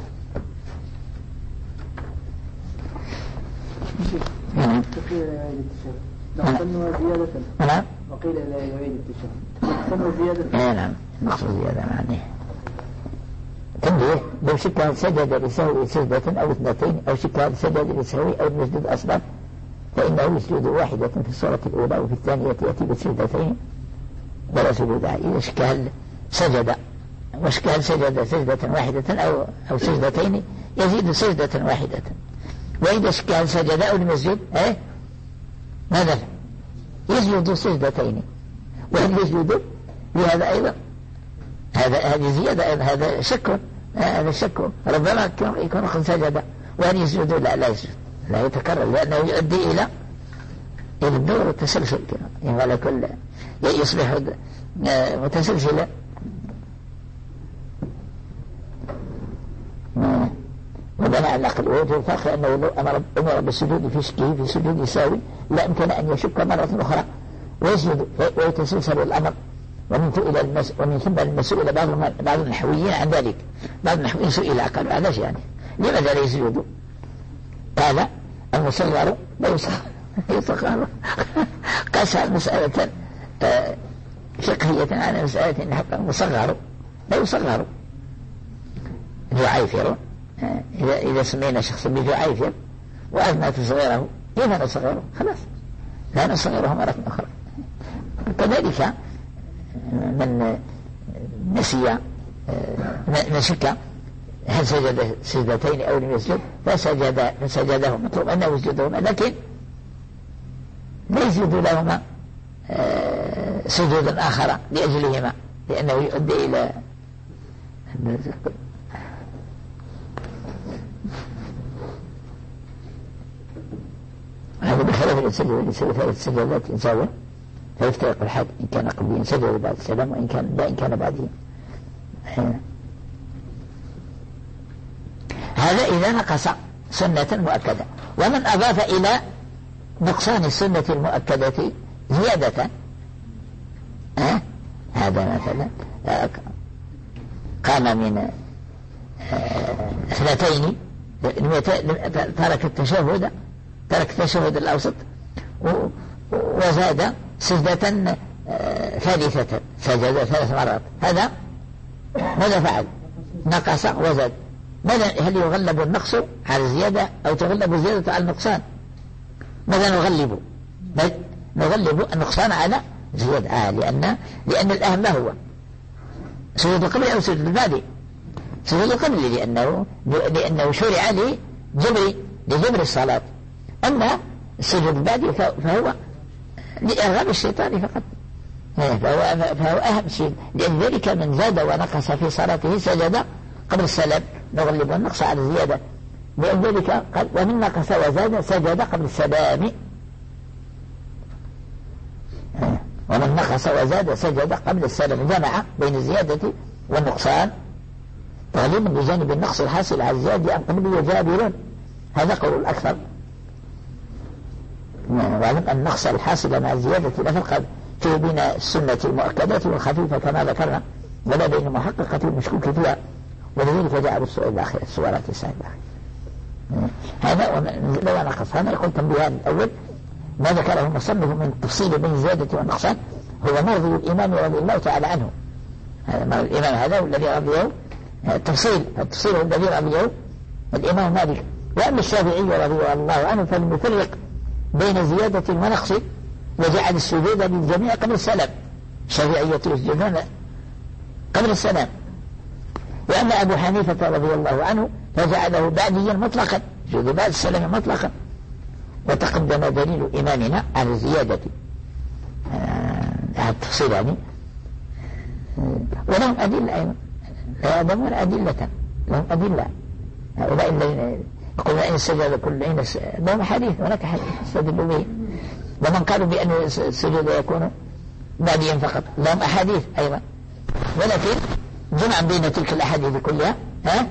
نعم. نعم. نعم. وقيل لا يعيد التشهد. نحسن زيادة. نعم. نقص زيادة معناه. تنبيه لو شك سجد لسهو سجدة أو اثنتين أو شك سجد لسهو أو المسجد أصغر فإنه يسجد واحدة في الصورة الأولى وفي الثانية يأتي بالسجدتين ولا سجود. إذا شك هل سجد وشك هل سجد سجدة واحدة أو أو سجدتين يزيد سجدة واحدة. وإذا شك هل سجد أو المسجد إيه ماذا يسجد سجدتين وهل يسجد بهذا أيضا هذا هذه زيادة هذا شك هذا شك ربما يكون قد سجد وأن يسجد لا لا يسجد لا يتكرر لأنه يؤدي إلى إلى الدور التسلسل يعني على كل يصبح متسلسلا. بناء على العقل. ووجه الفرق أنه لو أمر أمر بالسجود في شكه في سجود ساوي لا أمكن أن يشك مرة أخرى ويسجد ويتسلسل الأمر. ومن إلى المس ومن ثم المسؤول بعض بعض النحويين عن ذلك. بعض النحويين سئل قالوا علاش يعني لماذا لا يسجد؟ قال المصغر لا يصغر. قاس مسألة فقهية على مسألة حق المصغر لا يصغر. جعيفر إذا إذا سمينا شخصا بجعيفر وأردنا تصغيره كيف نصغره؟ خلاص لا نصغره مرة أخرى. كذلك من نسي نشك هل سجد سجدتين أو لم يسجد فسجد فسجده مطلوب أنه يسجدهما لكن لا يسجد لهما سجودا آخر لأجلهما لأنه يؤدي إلى هذا بخلاف السجد يسوي ثلاث سجدات يساوي فيفترق الحد إن كان قبليا سجد بعد السلام وإن كان لا إن كان بعده. هذا إذا نقص سنة مؤكدة. ومن أضاف إلى نقصان السنة المؤكدة زيادة أه؟ هذا مثلا قام من اثنتين ترك التشهد ترك التشهد الأوسط وزاد سجدة ثالثة سجد ثلاث مرات. هذا ماذا فعل؟ نقص وزاد. ماذا هل يغلب النقص على الزيادة أو تغلب الزيادة على النقصان؟ ماذا نغلب؟ نغلب النقصان على زيادة آه لأن لأن الأهم هو سجود قبل أو سجود بعد. سجود قبل لأنه لأنه شرع لجبر لجبر الصلاة. أما السجود بعد فهو لإرغام الشيطان فقط فهو, فهو أهم شيء. لأن ذلك من زاد ونقص في صلاته سجد قبل السلام نغلب النقص على الزيادة. لأن ذلك قال ومن نقص وزاد سجد قبل السلام. ومن نقص وزاد سجد قبل السلام جمع بين الزيادة والنقصان تغليبا بجانب النقص الحاصل على الزيادة أم قبل جابرون. هذا قول الأكثر. وعلم أن النقص الحاصل مع الزيادة لا فرق فيه بين السنة المؤكدة والخفيفة كما ذكرنا ولا بين المحققة والمشكوك فيها. ولذلك جاء بالسؤال الأخير السؤالات السائل الأخير. هذا لو نقص. هذا يقول تنبيهان. الأول ما ذكره المصنف من تفصيل بين الزيادة والنقصان هو مرضي الإمام رضي الله تعالى عنه. هذا مرضي الإمام هذا الذي رضيه التفصيل التفصيل الذي رضيه الإمام مالك. وأما الشافعي رضي الله عنه فلم يفرق بين زيادة ونقص وجعل السجود للجميع قبل السلام. الشافعية يسجدون قبل السلام. وأما أبو حنيفة رضي الله عنه فجعله بعديا مطلقا سجود بعد السلام مطلقا. وتقدم دليل إمامنا على الزيادة على التفصيل يعني ولهم أدلة أيضا لا يعلمون أدلة لهم أدلة. هؤلاء الذين يقولون إن سجد كل إن لهم حديث هناك حديث استدلوا به. ومن قالوا بأن السجود يكون بعديا فقط لهم أحاديث أيضا. ولكن جمعا بين تلك الأحاديث كلها ها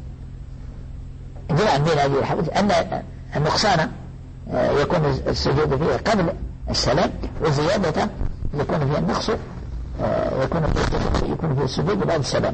جمعا بين هذه الأحاديث أن النقصان يكون السجود فيه قبل السلام وزيادة يكون فيها النقص يكون فيه يكون فيه السجود بعد السلام.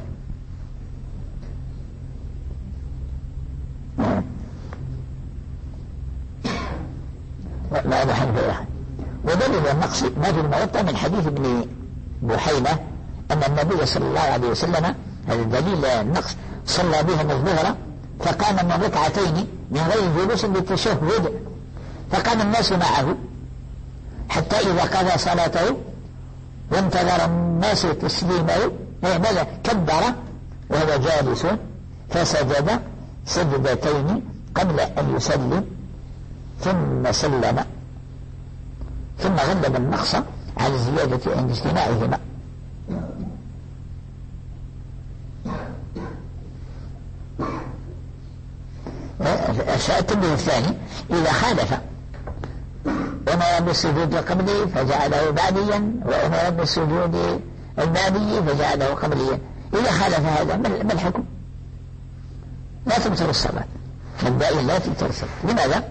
ما أبو حنيفة. ودليل النقص ما في الموطأ من حديث ابن بحينة أن النبي صلى الله عليه وسلم هذا دليل النقص صلى بهم الظهر فقام من ركعتين من غير جلوس للتشهد فقام الناس معه حتى إذا قضى صلاته وانتظر الناس تسليمه ماذا كبر وهو جالس فسجد سجدتين قبل أن يسلم ثم سلم ثم غلب النقص على الزيادة عند اجتماعهما. التنبيه الثاني إذا خالف أمر بالسجود قبلي فجعله بعديا وأمر بالسجود البعدي فجعله قبليا. إذا خالف هذا ما الحكم؟ لا تبطل الصلاة الباقي لا تبطل الصلاة. لماذا؟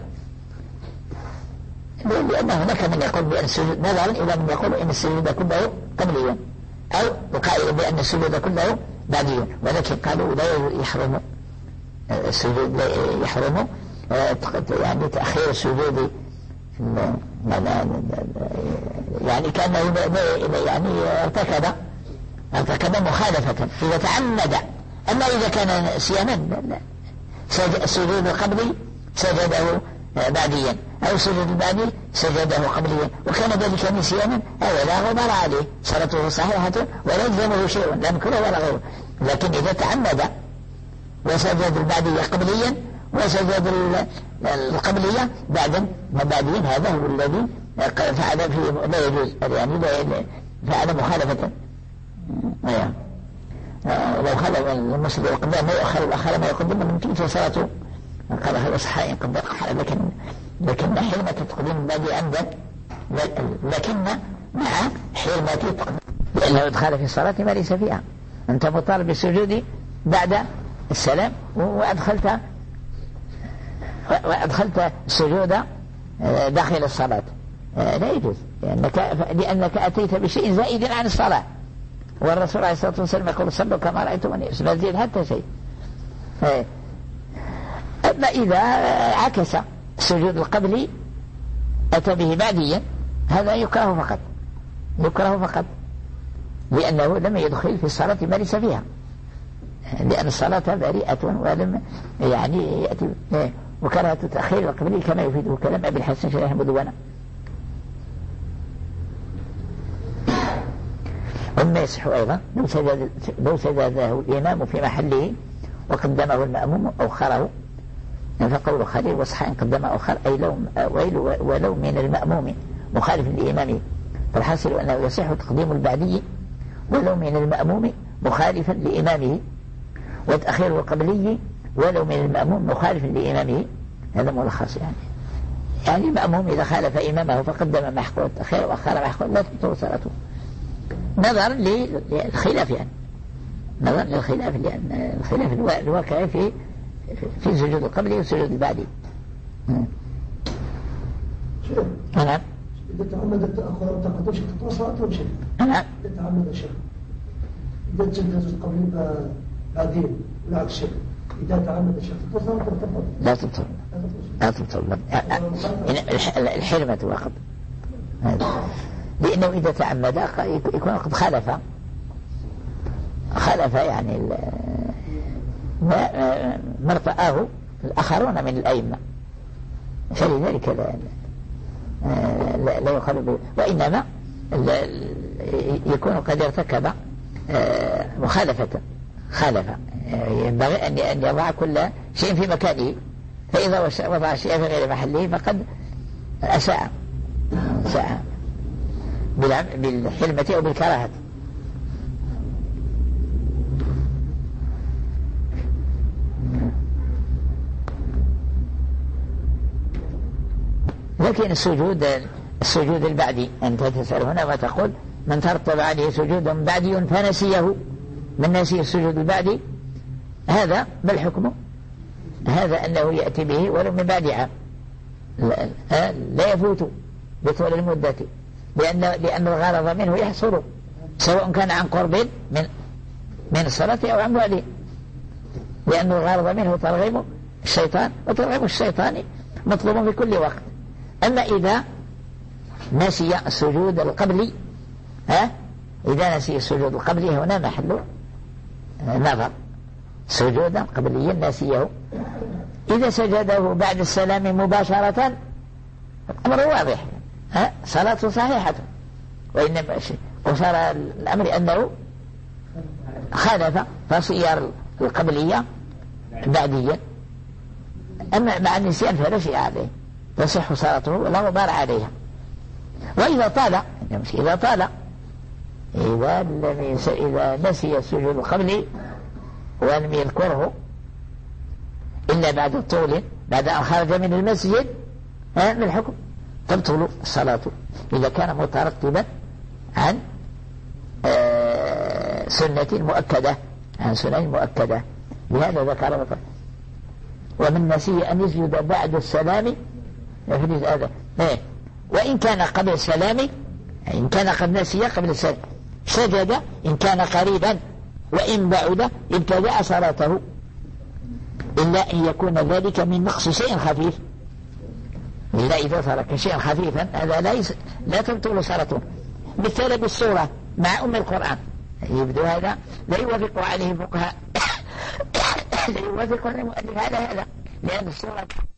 لأن هناك من يقول بأن السجود نظرا إلى من يقول إن السجود كله قبلي، أو وقائل بأن السجود كله بعدي، ولكن قالوا لا يحرم السجود، لا يحرم يعني تأخير السجود، يعني كأنه يعني ارتكب ارتكب مخالفة إذا تعمد. أما إذا كان صياما السجود القبلي سجده بعديا، أو السجود البعدي سجده قبليا، وكان ذلك نسيانا هذا لا غبار عليه، صلاته صحيحة ولا يلزمه شيء لا مكروه ولا غيره. لكن إذا تعمد وسجد البعدي قبليا وسجد القبلية بعدا وبعدين، هذا هو الذي فعل فيه لا يجوز، يعني لا فعل مخالفة. لو خلف المسجد القدام ما يؤخر الأخر ما يقدم من كيف صلاته، قال هذا صحيح قد أخر، لكن لكن حرمة تقديم بعد عمدا، لكن مع حرمة تقديم، لأنه إدخال في الصلاة ما ليس فيها. أنت مطالب بالسجود بعد السلام وأدخلت وأدخلت السجود داخل الصلاة، لا يجوز، لأنك, لأنك أتيت بشيء زائد عن الصلاة، والرسول عليه الصلاة والسلام يقول صلوا كما رأيتموني، لا تزيد حتى شيء. أما إذا عكس السجود القبلي أتى به بعديا، هذا يكره فقط، يكره فقط، لأنه لم يدخل في الصلاة ما ليس فيها، لأن الصلاة بريئة ولم يعني يأتي. وكره تأخير القبلي كما يفيده كلام أبي الحسن شريح مدونة. وما يصح أيضا لو سجد لو سجده الإمام في محله وقدمه المأموم أو خره، فقول خليل وصح إن قدم أو خر، أي لو ولو من المأموم مخالف لإمامه، فالحاصل أنه يصح تقديم البعدي ولو من المأموم مخالفا لإمامه، وتأخير القبلي ولو من المأموم مخالف لإمامه. هذا ملخص يعني يعني المأموم إذا خالف إمامه فقدم محقول تأخير وأخر محقول لا تبطل صلاته، نظرا للخلاف، يعني نظرا للخلاف، لأن الخلاف الواقع في في السجود القبلي والسجود البعدي. نعم. إذا تعمد التأخر أو تقدم شيء تبطل صلاته ولا شيء؟ نعم. إذا تعمد شيء، إذا تجدد القبلي بعدين ولا عكس شيء، إذا تعمد الشيء تبطل صلاته ولا لا تبطل؟ لا تبطل، الحرمة فقط، لأنه إذا تعمد يكون قد خالف خالف يعني ما ارتآه الآخرون من الأئمة، فلذلك لا لا, لا يخالف، وإنما يكون قد ارتكب مخالفة خالف، ينبغي أن يضع كل شيء في مكانه، فإذا وضع شيء في غير محله فقد أساء أساء بالحلمة أو بالكراهة. لكن السجود السجود البعدي أنت تسأل هنا وتقول من ترتب عليه سجود بعدي فنسيه، من نسي السجود البعدي هذا ما الحكم؟ هذا أنه يأتي به ولو من بعد عام، لا, لا يفوت بطول المدة، لأن لأن الغرض منه يحصل سواء كان عن قرب من من الصلاة أو عن بعد، لأن الغرض منه ترغيب الشيطان، وترغيب الشيطان مطلوب في كل وقت. أما إذا نسي السجود القبلي، ها إذا نسي السجود القبلي هنا محل نظر، سجودا قبليا ناسيه، إذا سجده بعد السلام مباشرة الأمر واضح، ها صلاته صحيحة، وإنما وصار الأمر أنه خالف فصير القبلية بعديا. أما مع النسيان فلا شيء عليه، تصح صلاته ولا غبار عليها. وإذا طال إذا طال إذا لم إذا نسي السجود القبلي ولم يذكره إلا بعد طول، بعد أن خرج من المسجد، ها من الحكم تبطل الصلاة إذا كان مترتبا عن سنة مؤكدة، عن سنة مؤكدة. لهذا ذكر ومن نسي أن يسجد بعد السلام يفرز هذا إيه. وإن كان قبل السلام، إن كان قد نسي قبل السلام سجد إن كان قريبا، وإن بعد ابتدأ صلاته، إلا أن يكون ذلك من نقص شيء خفيف. إلا إذا ترك شيئا خفيفا هذا لا يس... لا تبطل صلاته. مثل بالصورة مع أم القرآن يبدو هذا لا يوافق عليه الفقهاء لا يوافق المؤلف على هذا، لأن الصورة